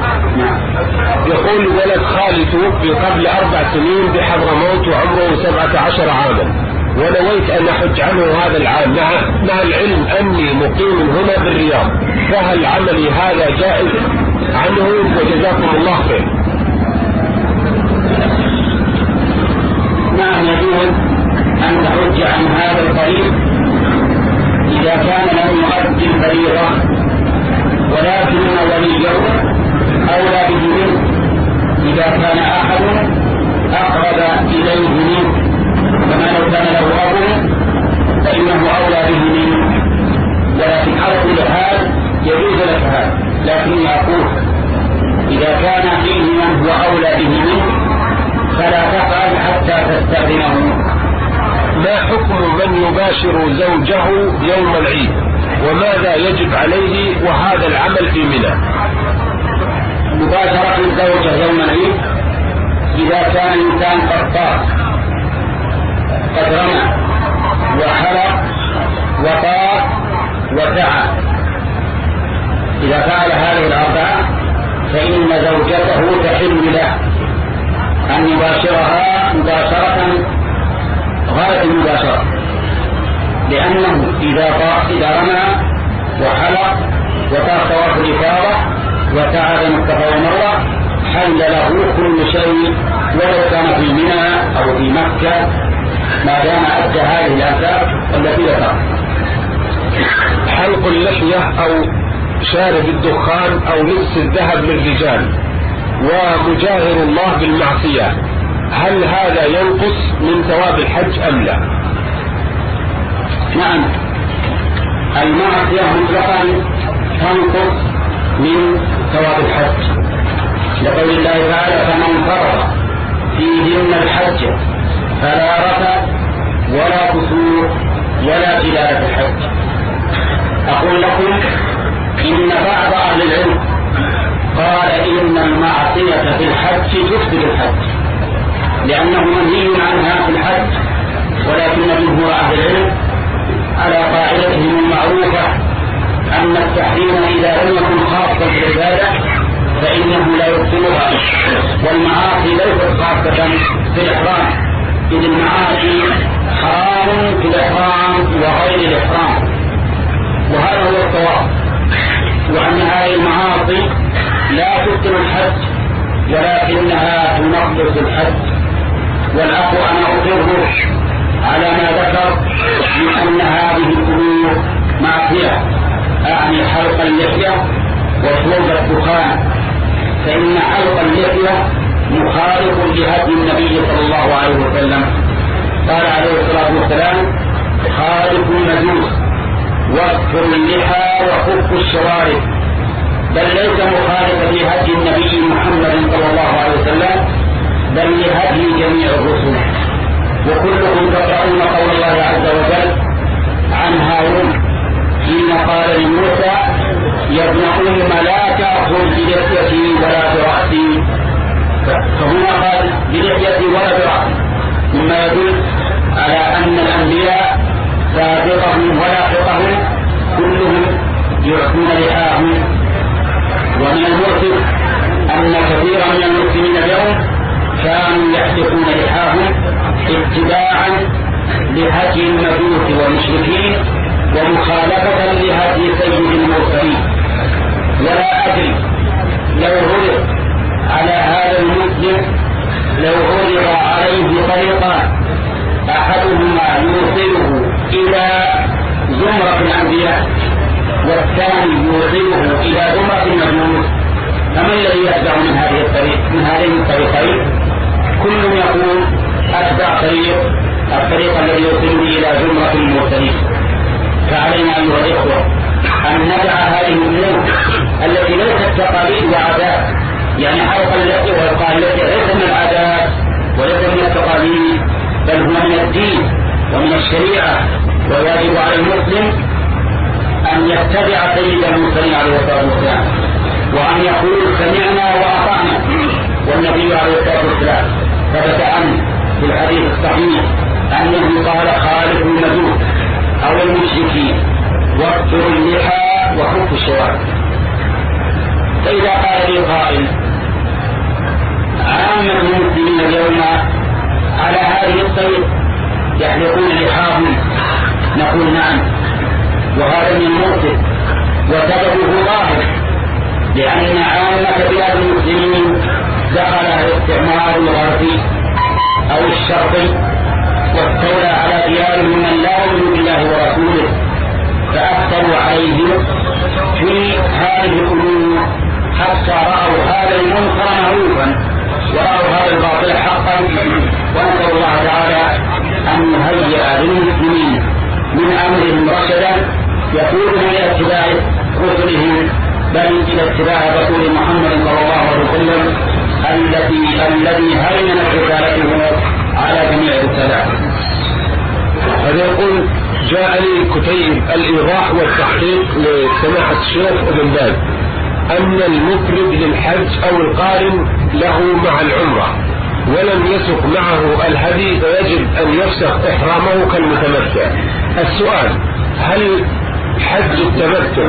يقول ولد خالي توفي قبل أربع سنين بحضرموت وعمره سبعة عشر عاما، ونويت أن أحج عنه هذا العام مع, مع العلم أني مقيم هنا بالرياض، فهل عملي هذا جائز عنه؟ وجزاكم الله خير. نعم، يجوز أن تحج عن هذا القريب إذا كان لم يؤدي الفريضة، ولكن وليه أولى به منه إذا كان أحد أقرب إليه منه، كما لو كان له أب فإنه أولى به منه. ولكن على كل حال يجوز لك هذا، لكن أقول إذا كان فيه من هو أولى به منه فلا تفعل حتى تستأذنه. ما حكم من يباشر زوجه يوم العيد، وماذا يجب عليه وهذا العمل في منى؟ مباشرة الزوجة يوم العيد إذا كان الإنسان قد طاف قد رمى وحلق وطاف وسعى، إذا فعل هذه الأربعة فإن زوجته تحل له أن يباشرها مباشرة غاية المباشرة، لأنه إذا طاف إذا رمى وحلق وطاف طواف الإفاضة وسعى بين الصفا والمروة حل له كل شيء ولو كان في منى أو في مكة، ما دام أدى هذه الأسباب التي ذكرت. حلق اللحية أو شارب الدخان أو لبس الذهب للرجال ومجاهر الله بالمعصية، هل هذا ينقص من ثواب الحج أم لا؟ نعم، المعصية مطلقا تنقص من ثواب الحج، لقول الله تعالى فمن فرض فيهن الحج فلا رفث ولا فسوق ولا جدال في الحج. أقول لكم إن بعض أهل العلم قال إن المعصية في الحج تفسد الحج لأنه منهي عنها في الحج، ولكن جمهور أهل العلم على قاعدتهم المعروفة أن التحريم إذا لم يكن خاصا بالعبادة فإنه لا يبطلها، والمعاصي ليست خاصة في الإحرام، إذ المعاصي حرام في الإحرام وغير الإحرام، وهذا هو الصواب، وأن هذه المعاصي لا تبطل الحج ولكنها تنقص الحج. والأخ أنا أقره على ما ذكر من أن هذه الأمور معصية، أعني حلق اللحية وشرب الدخان، فإن حلق اللحية مخالف لهدي النبي صلى الله عليه وسلم. قال عليه الصلاة والسلام: خالف المجوس واكثر اللحى وكف الشوارب، بل ليس مخالفا لهدي النبي محمد صلى الله عليه وسلم بل لهدي جميع الرسل. وكلكم تقرؤون قول الله عز وجل عن هارون حين قال لموسى: يا ابن أم لا تأخذ بلحيتي ولا برأسي، فهنا قال بلحيتي ولا برأسي، مما يدل على أن الأنبياء سابقهم ولاحقهم كلهم يعطون لحاهم. ومن المؤسف أن كثيرا من المسلمين اليوم كانوا يحلقون لحاهم اتباعا لهدي المجوس والمشركين ومخالفة لهدي سيد المرسلين. ولا أدري لو عرض على هذا المسلم لو عرض عليه طريقان: أحدهما يوصله إلى زمرة الأنبياء والثاني يوصله إلى زمرة المجوس، فما الذي يتبع من هذه الطريق من هذين الطريقين؟ كل يقول أتبع طريق الطريق الذي يوصلني إلى زمرة المرسلين. فعلينا أيها الإخوة أن ندع هذه الأمور التي ليست تقاليد وعادات، يعني حلق اللحية والقاء اللحية ليس من العادات وليس من التقاليد، بل هو من الدين ومن الشريعة، ويجب على المسلم أن يتبع سيد المرسلين عليه الصلاة والسلام، وأن يقول سمعنا وأطعنا. والنبي عليه الصلاة والسلام ثبت عنه في الحديث الصحيح أنه قال: خالف المجوس أو المشركين واكثر اللحى وكف الشوارب. فإذا قال لي قائل: عامة المسلمين اليوم على هذه الطريق يحلقون لحاهم، نقول: نعم، وهذا من المؤسف، وسببه ظاهر، لأن عامة بلاد المسلمين دخلها الاستعمار الغربي أو الشرقي واستولى على ديارهم من لا يؤمن بالله ورسوله، فأثروا عليهم في هذه الأمور حتى رأوا هذا المنكر معروفا ورأوا هذا الباطل حقا. ونسأل الله تعالى أن يهيئ للمسلمين من أمرهم رشدا يقودهم إلى اتباع رسلهم، بل إلى اتباع رسول محمد صلى الله عليه وسلم الذي الذي هيمنت رسالته على جميع الرسالات. هذا يقول: جاءني كتيب الإيضاح والتحقيق لسماحة الشيخ ابن باز أن المفرد للحج أو القارن له مع العمرة ولم يسق معه الهدي فيجب أن يفسخ إحرامه كالمتمتع. السؤال: هل حج التمتع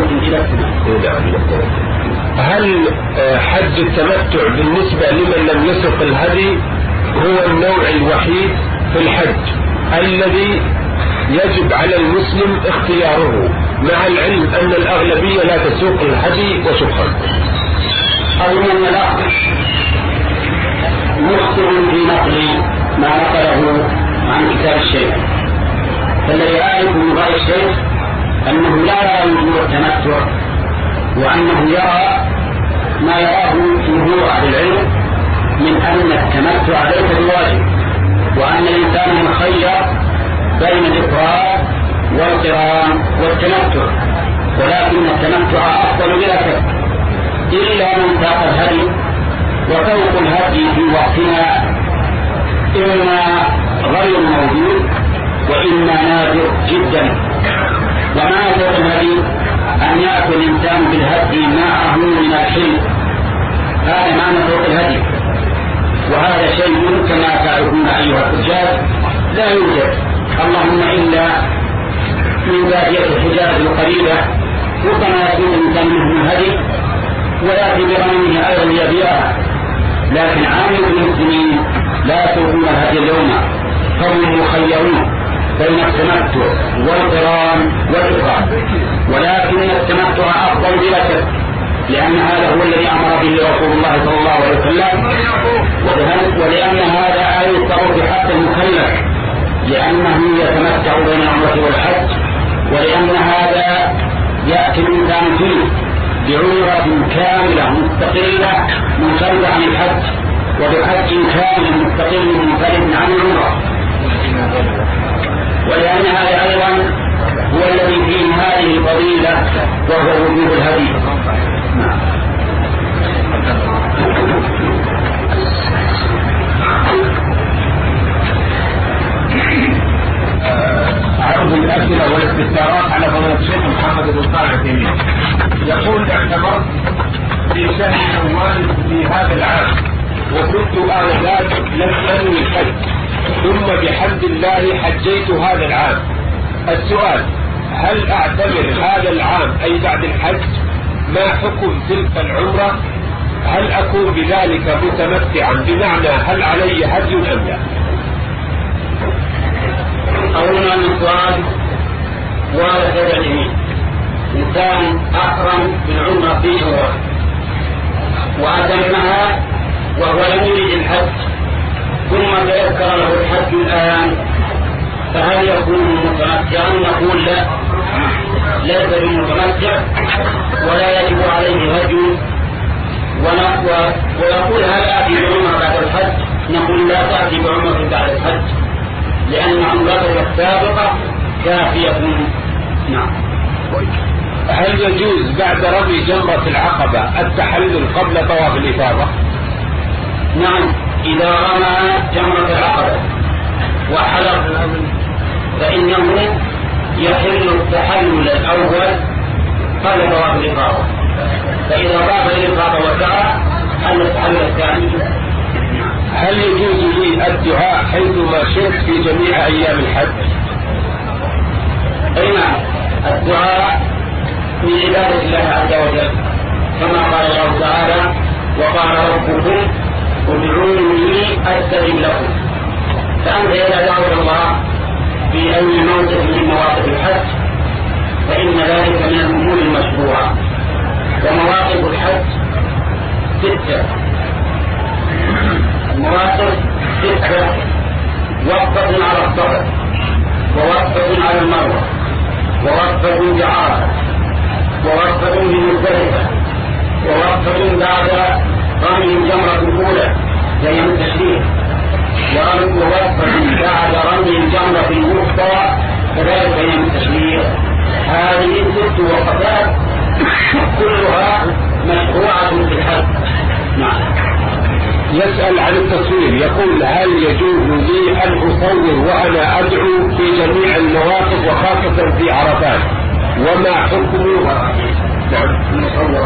هل حج التمتع بالنسبة لمن لم يسق الهدي هو النوع الوحيد في الحج الذي يجب على المسلم اختياره، مع العلم أن الأغلبية لا تسوق الهدي وشكرا؟ أو من الأخذ مخطئ في نقل ما نقله عن كتاب الشيخ، فالذي يعرف من رأي الشيخ أنه لا يرى وجوب التمتع، وأنه يرى ما يراه جمهور أهل العلم من أن التمتع ليس بواجب، وأن الإنسان مخير بين الإفراد والقران والتمتع، ولكن التمتع أفضل بلا شك، إلا من ساق الهدي. وفوق الهدي في وقتنا إما غير موجود وإما نادر جدا. ومعنى فوق الهدي أن يأكل الإنسان بالهدي معه من الحلم، هذا معنى فوق الهدي، وهذا شيء كما تعرفون أيها الحجاج لا يوجد، اللهم إلا من بادية الحجاز القريبة ربما يكون الإنسان منهم الهدي ويأتي برميه أيضا يبيعها، لكن عامة المسلمين لا يتركون الهدي اليوم، فهم مخيرون بين التمتع والقران والإفراد، ولكن التمتع أفضل بلا شك، لأن هذا هو الذي أمر به رسول الله صلى الله عليه وسلم، ولأن هذا آية بحق المكلف لأنه يتمتع بين العمرة والحج، ولأن هذا يأتي الإنسان فيه بعمرة كاملة مستقلة منفردة عن الحج، وبحج كامل مستقل منفرد عن العمرة، ولأن هذا أيضا هو الذي فيه هذه الفضيلة وهو وجوب الهدي. أعرض الأسئلة والاستفسارات على فضيلة الشيخ محمد بن صالح العثيمين. يقول اعتمرت في شهر شوال في هذا العام وكنت آنذاك لم أنوي الحج، ثم بحمد الله حجيت هذا العام. السؤال: هل أعتمر هذا العام أي بعد الحج؟ ما حكم تلك العمرة؟ هل أكون بذلك متمتعا؟ بمعنى هل علي هدي أم لا؟ أولا السؤال واضح للجميع، إنسان أحرم بالعمرة في شوال وأتمها وهو لم يريد الحج، ثم تذكر له الحج الآن، فهل يكون متمتعا؟ نقول لا، ليس بمتمتع ولا يجب عليه هدي. ويقول هل آتي بعمرة بعد الحج؟ نقول لا تأتي بعمرة بعد الحج، لأن عمرته السابقة كافية. نعم. هل يجوز بعد رمي جمرة العقبة التحلل قبل طواف الإفاضة؟ نعم، إذا رمى جمرة العقبة وحلق فإنه يحل التحلل الأول قبل طواف الإفاضة، فإذا طاف الإفاضة وسعى حل التحلل الثاني. هل يجوز لي الدعاء حيثما شئت في جميع أيام الحج؟ أي نعم، الدعاء من عبادة الله عز وجل، كما قال الله تعالى: وقال ربكم ادعوني أستجب لكم. فأنت إذا دعوت الله في أي موقف من مواقف الحج فإن ذلك من الأمور المشروعة. ومواقف الحج ستة، المواقف ستة: وقفة على الصفا، ووقفة على المروة، ووقفة بعرفة، ووقفة بمزدلفة، ووقفة بعد رمي الجمرة الأولى زي التشريق، ووقفة بعد رمي الجمرة الوسطى كذلك زي التشريق. هذه ست وقفات كلها مشروعة في الحج. نعم. يسأل عن التصوير، يقول: هل يجوز لي أن أصور وأنا أدعو في جميع المواقف وخاصة في عرفات؟ وما حكمها؟ نعم.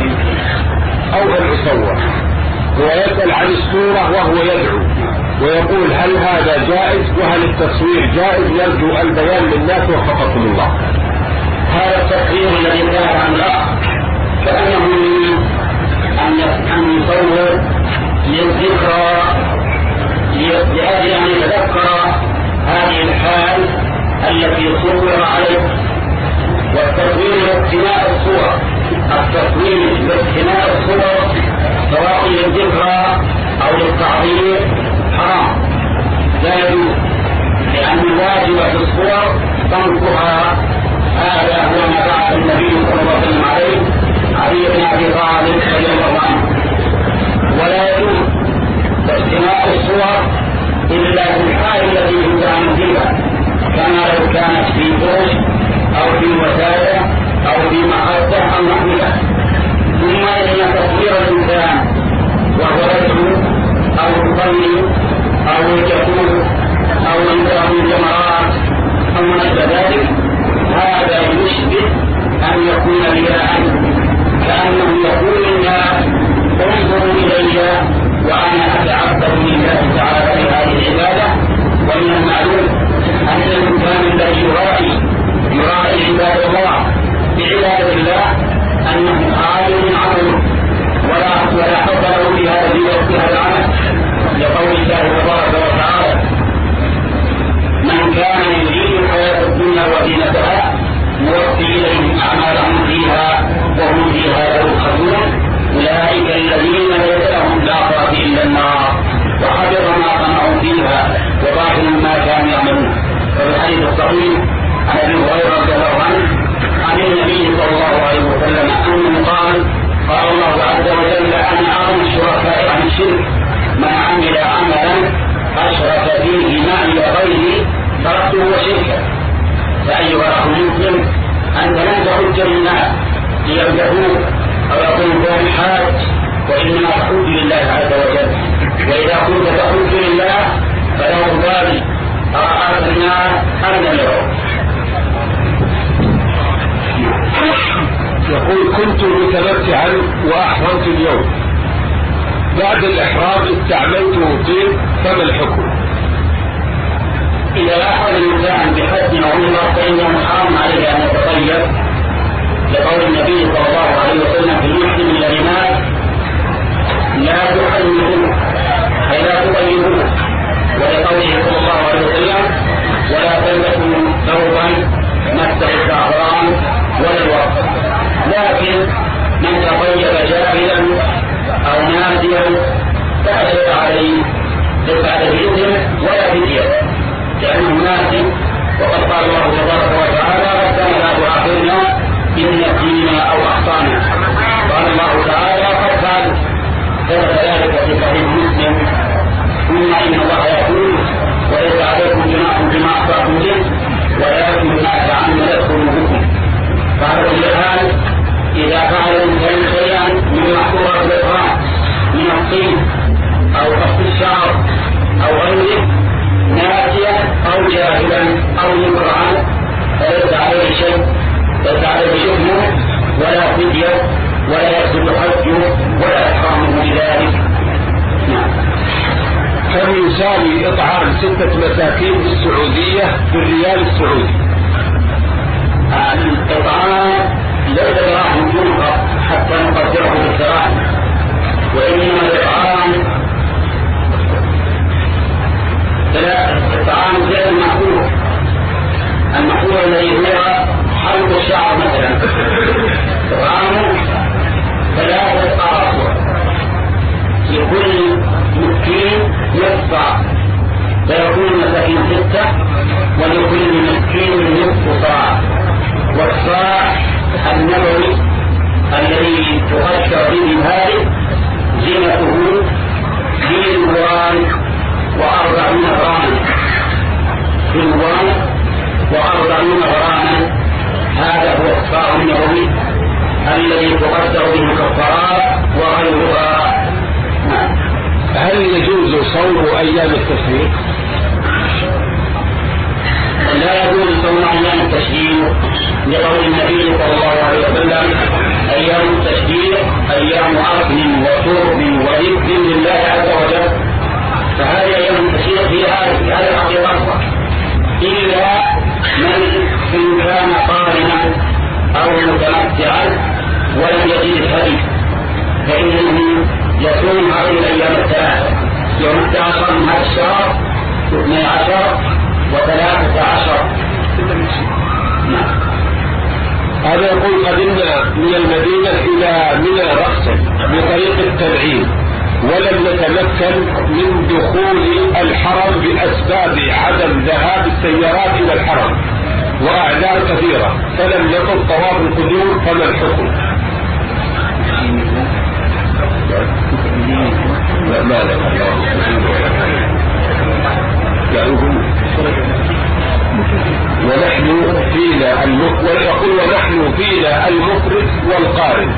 أو أن أصور. ويسأل عن الصورة وهو يدعو، ويقول: هل هذا جائز؟ وهل التصوير جائز؟ يرجو البيان للناس وفقكم الله. هذا التصوير الذي كان عن الأخ كأنه يريد أن يصور للذكرى لأجل أن يتذكر هذه الحال التي صور عليه. والتصوير لاقتناء الصور، التصوير لاقتناء الصور سواء للذكرى أو للتعظيم حرام لا يجوز، لأن الواجب في الصور ضبطها. هذا هو ما بعث النبي صلى الله عليه وسلم عليه علي بن أبي طالب رضي الله عنه. ولا يجوز اقتناء الصور إلا في الحال التي يمكن فيها، كما لو كانت في فرش أو في وسادة أو في محطة أو نحوها. ثم إن تصوير الإنسان وهو يدعو أو يصلي أو يقول أو ينتهي الجمرات أو ما أشبه ذلك، هذا يشبه أن يكون رياء، كأنه يقول للناس: انظروا إلي وأنا أتعبد لله تعالى في هذه العبادة. ومن المعلوم أن الإنسان الذي يرائي يرائي عباد الله بعبادة الله فأنت لن تحج للناس ليمدحوك أو يقولوا كان حاج، وإنما تحج لله عز وجل. وإذا كنت تحج لله فلا تبالي أرأت الناس أم لم يروا. يقول كنت متمتعا وأحرمت اليوم، بعد الإحرام استعملت طيب، فما الحكم؟ إذا أحرم الإنسان بحج أو عمرة فإنه حرام عليه أن يتطيب، لقول النبي صلى الله عليه وسلم في المسلم الكلمات لا تحللوا أي لا تطيبوا، ولقوله صلى الله عليه وسلم ولا تلبسوا ثوبا مسه الزعفران ولا الورق. لكن من تطيب جاهلا أو ناديا فلا شيء عليه، ليس عليه إثم ولا فدية لأنه ناسي، وقد قال الله تبارك وتعالى ربنا لا تؤاخذنا إن نسينا أو أخطأنا. قال الله تعالى قد فعل ثبت ذلك في صحيح مسلم ثم إن الله يقول وليس عليكم جناح بما أخطأتم به ولكن ما تعمدت قلوبكم. فعلى كل حال إذا فعل الإنسان شيئا من محظورات الإحرام من الطين أو قص الشعر أو غيره ناسيا أو جاهلا أو مكرها فليس عليه شيء، ليس عليه شبه ولا فدية ولا يحصل حجه ولا إحرامه بذلك. كم يساوي إطعام ستة مساكين في السعودية بالريال السعودي؟ الإطعام ليس دراهم جمهر حتى نقدره بالدراهم، وإنما الإطعام الطعام غير المحظور. المحظور الذي هو حلق الشعر مثلا طعامه ثلاثة أراضي لكل مسكين يدفع، فيكون المساكين ستة ولكل مسكين نصف صاع. والصاع النبوي الذي تغشى به هذه زينته بالوان وأربعين غراما بالوان وأربعين غراما. هذا هو الصاع النبوي الذي تقدر به الكفارات وغيرها. هل يجوز صوم أيام التشريق؟ لا يجوز صوم أيام التشريق لقول النبي صلى الله عليه وسلم أيام التشريق أيام أكل وشرب وذكر لله عز وجل. فهذه أيام التشريق هي هذه الحقيقة، إلا من إن كان قارنا أو متمتعا ولم يجد الهدي فإنه يصوم هذه الأيام الثلاثة، يوم التاسع من هذا الشهر واثني عشر وثلاثة عشر. هذا يقول قدمنا من المدينة إلى منى رأسا بطريق التنعيم ولم نتمكن من دخول الحرم بأسباب عدم ذهاب السيارات إلى الحرم وأعذار كثيرة، فلم يطب طواف القدوم، فما الحكم؟ لا ما ونحن فينا المفرد، يقول ونحن فينا المفرد والقارن.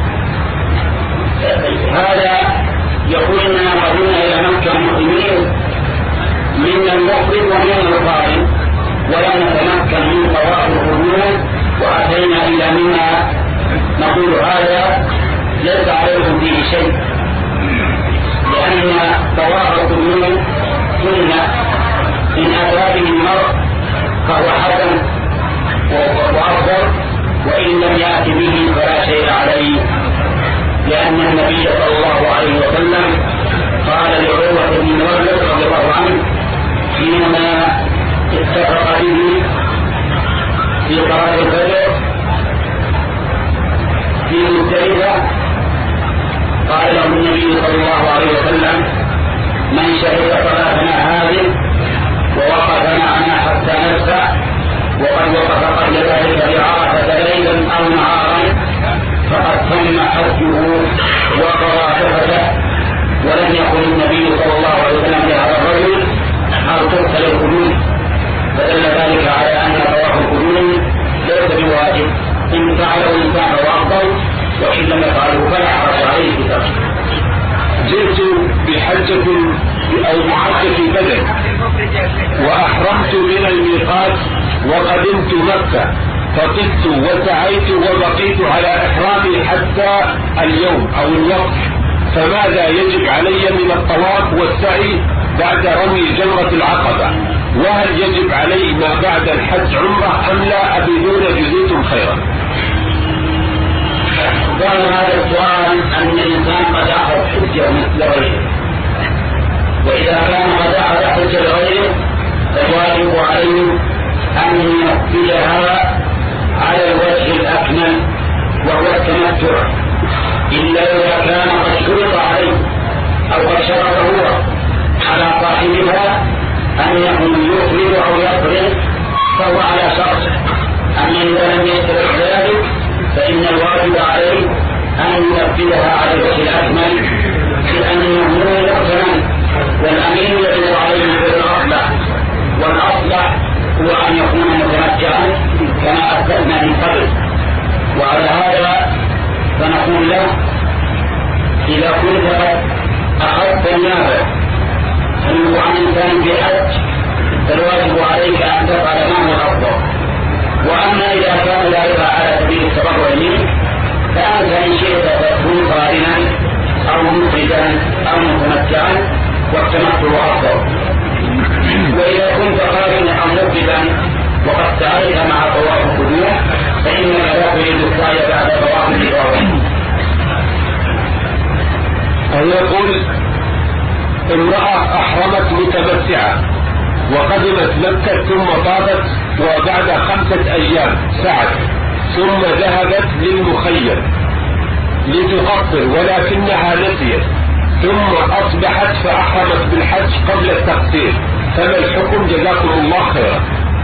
هذا يقول اننا قدمنا الى مكة مسلمين من المفرد ومن القارن ولم نتمكن من طواف القدوم واتينا الى منى. نقول هذا ليس عليكم فيه شيء، لان طواف القدوم سنة إن أتى به المرء فهو حسن وأفضل، وإن لم يأتي به فلا شيء عليه، لأن النبي صلى الله عليه وسلم قال لعروة بن مسعود رضي الله عنه حينما اتفق به في صلاة الفجر في مزدلفة، قال له النبي صلى الله عليه وسلم من شهد صلاتنا هذه ووقف معنا حتى نرفع وقد وقف قبل ذلك بعرفة ليلا أو نهارا فقد تم حجه وقضى حجته. ولم يقل النبي صلى الله عليه وسلم لهذا الرجل هل تغسل القدوم، فدل ذلك على أن طواف القدوم ليس بواجب. مكة فطفت وسعيت وبقيت على إحرامي حتى اليوم أو الوقت، فماذا يجب علي من الطواف والسعي بعد رمي جمرة العقبة؟ وهل يجب علي ما بعد الحج عمرة أم لا؟ أبدون جزيتم خيرا. قال هذا السؤال أن الإنسان قد أخذ حجة مثل غيره، وإذا كان قد أخذ حجة غيره فالواجب عليه أن ينفذها على الوجه الأكمل وهو التمتع، إلا إذا كان قد شرط عليه أو قد شرط هو على صاحبها أنه يفرد أو يفرد، فهو على شرط أن إذا لم يستطع ذلك فإن الواجب عليه أن ينفذها على الوجه الأكمل، لأنه هو يقتنن والأمين يجب عليه بالأصلح، والأصلح هو أن يكون متمتعا كما أثبتنا من قبل. وعلى هذا فنقول له إذا كنت قد أخذت النابع عن إنسان في حج فالواجب عليك أن تفعل ما هو الأفضل. وأما إذا كان ذلك على سبيل التبرع منه فأنت إن شئت تكون قارنا أو مفردا أو متمتعا والتمتع أفضل. وإذا كنت قارنا أو مفردا وقد سعيت مع طواف القدوم فإنك لا تريد السعي بعد طواف الإفاضة. أو يقول امرأة أحرمت متمتعة وقدمت مكة ثم طافت وبعد خمسة أيام سعت ثم ذهبت للمخيم لتقصر ولكنها نسيت ثم أصبحت فأحرمت بالحج قبل التقصير، فما الحكم جزاكم الله خيرا؟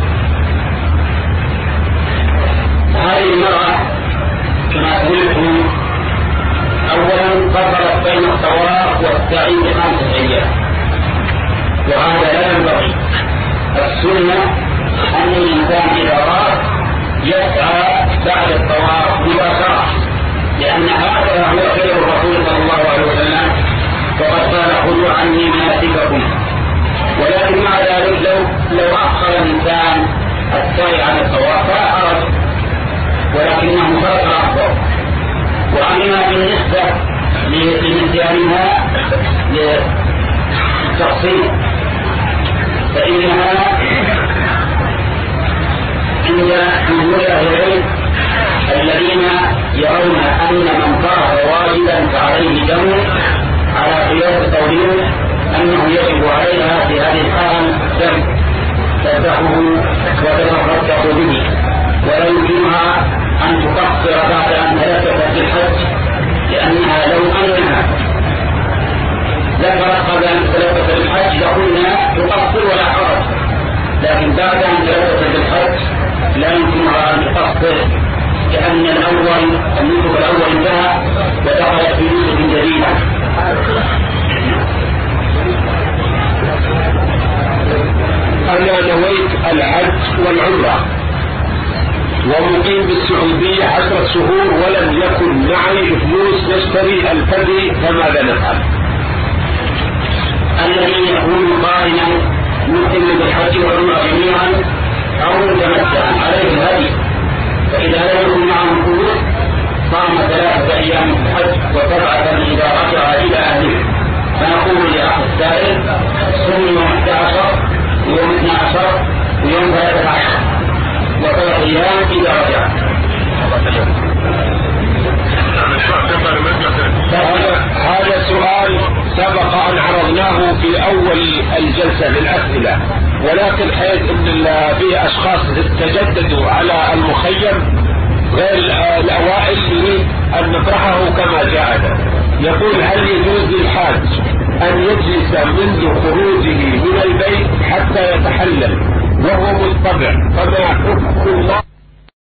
هذه المرأة كما قلتم أولا قصرت بين الطواف والسعي بخمسة أيام، وهذا لا ينبغي. السنة أن الإنسان إذا طاف يسعى بعد الطواف مباشرة، لأن هذا هو خير الرسول صلى الله عليه وسلم، فقد قال خذوا عني مناسككم. ولكن مع ذلك لو لو أخر الإنسان السعي عن الطواف فلا حرج، ولكنه فرق أفضل. وأما بالنسبة لنسيانها للتقصير فإنها عند جمهور أهل العلم الذين يرون أن من طاف واجبا فعليه دم على قياس قولهم أنه يجب عليها في هذه الحال دم تذبحه وتتصدق به، ولا يمكنها أن تقصر بعد أن تلبست بالحج، لأنها لو أنها ذكرت قبل أن تلبس بالحج لقلنا تقصر ولا حرج، لكن بعد أن تلبس بالحج لا يمكنها أن تقصر، لأن الأول النسك الأول انتهى ودخلت في نسك جديد. أنا نويت الحج والعمرة ومقيم بالسعودية عشرة شهور ولم يكن معي فلوس نشتري الفدي، فماذا نفعل؟ الذي يكون قارنا مقيم بالحج والعمرة جميعا أو متمتعا عليه الهدي، فإذا لم يكن معه فلوس صام ثلاثة أيام في الحج وسبعة إذا رجع إلى أهله. فنقول لأخ السائل صوم يوم أحد عشر ويوم اثنى عشر ويوم ثلاثة عشر وثلاث أيام إذا رجع. هذا سؤال سبق أن عرضناه في أول الجلسة للأسئلة، ولكن حيث أن في أشخاص تجددوا على المخيم غير الأوائل نريد أن نطرحه كما جاء. يقول هل يجوز للحاج أن يجلس منذ خروجه من البيت حتى يتحلل وهو مضطجع، فما حكم الله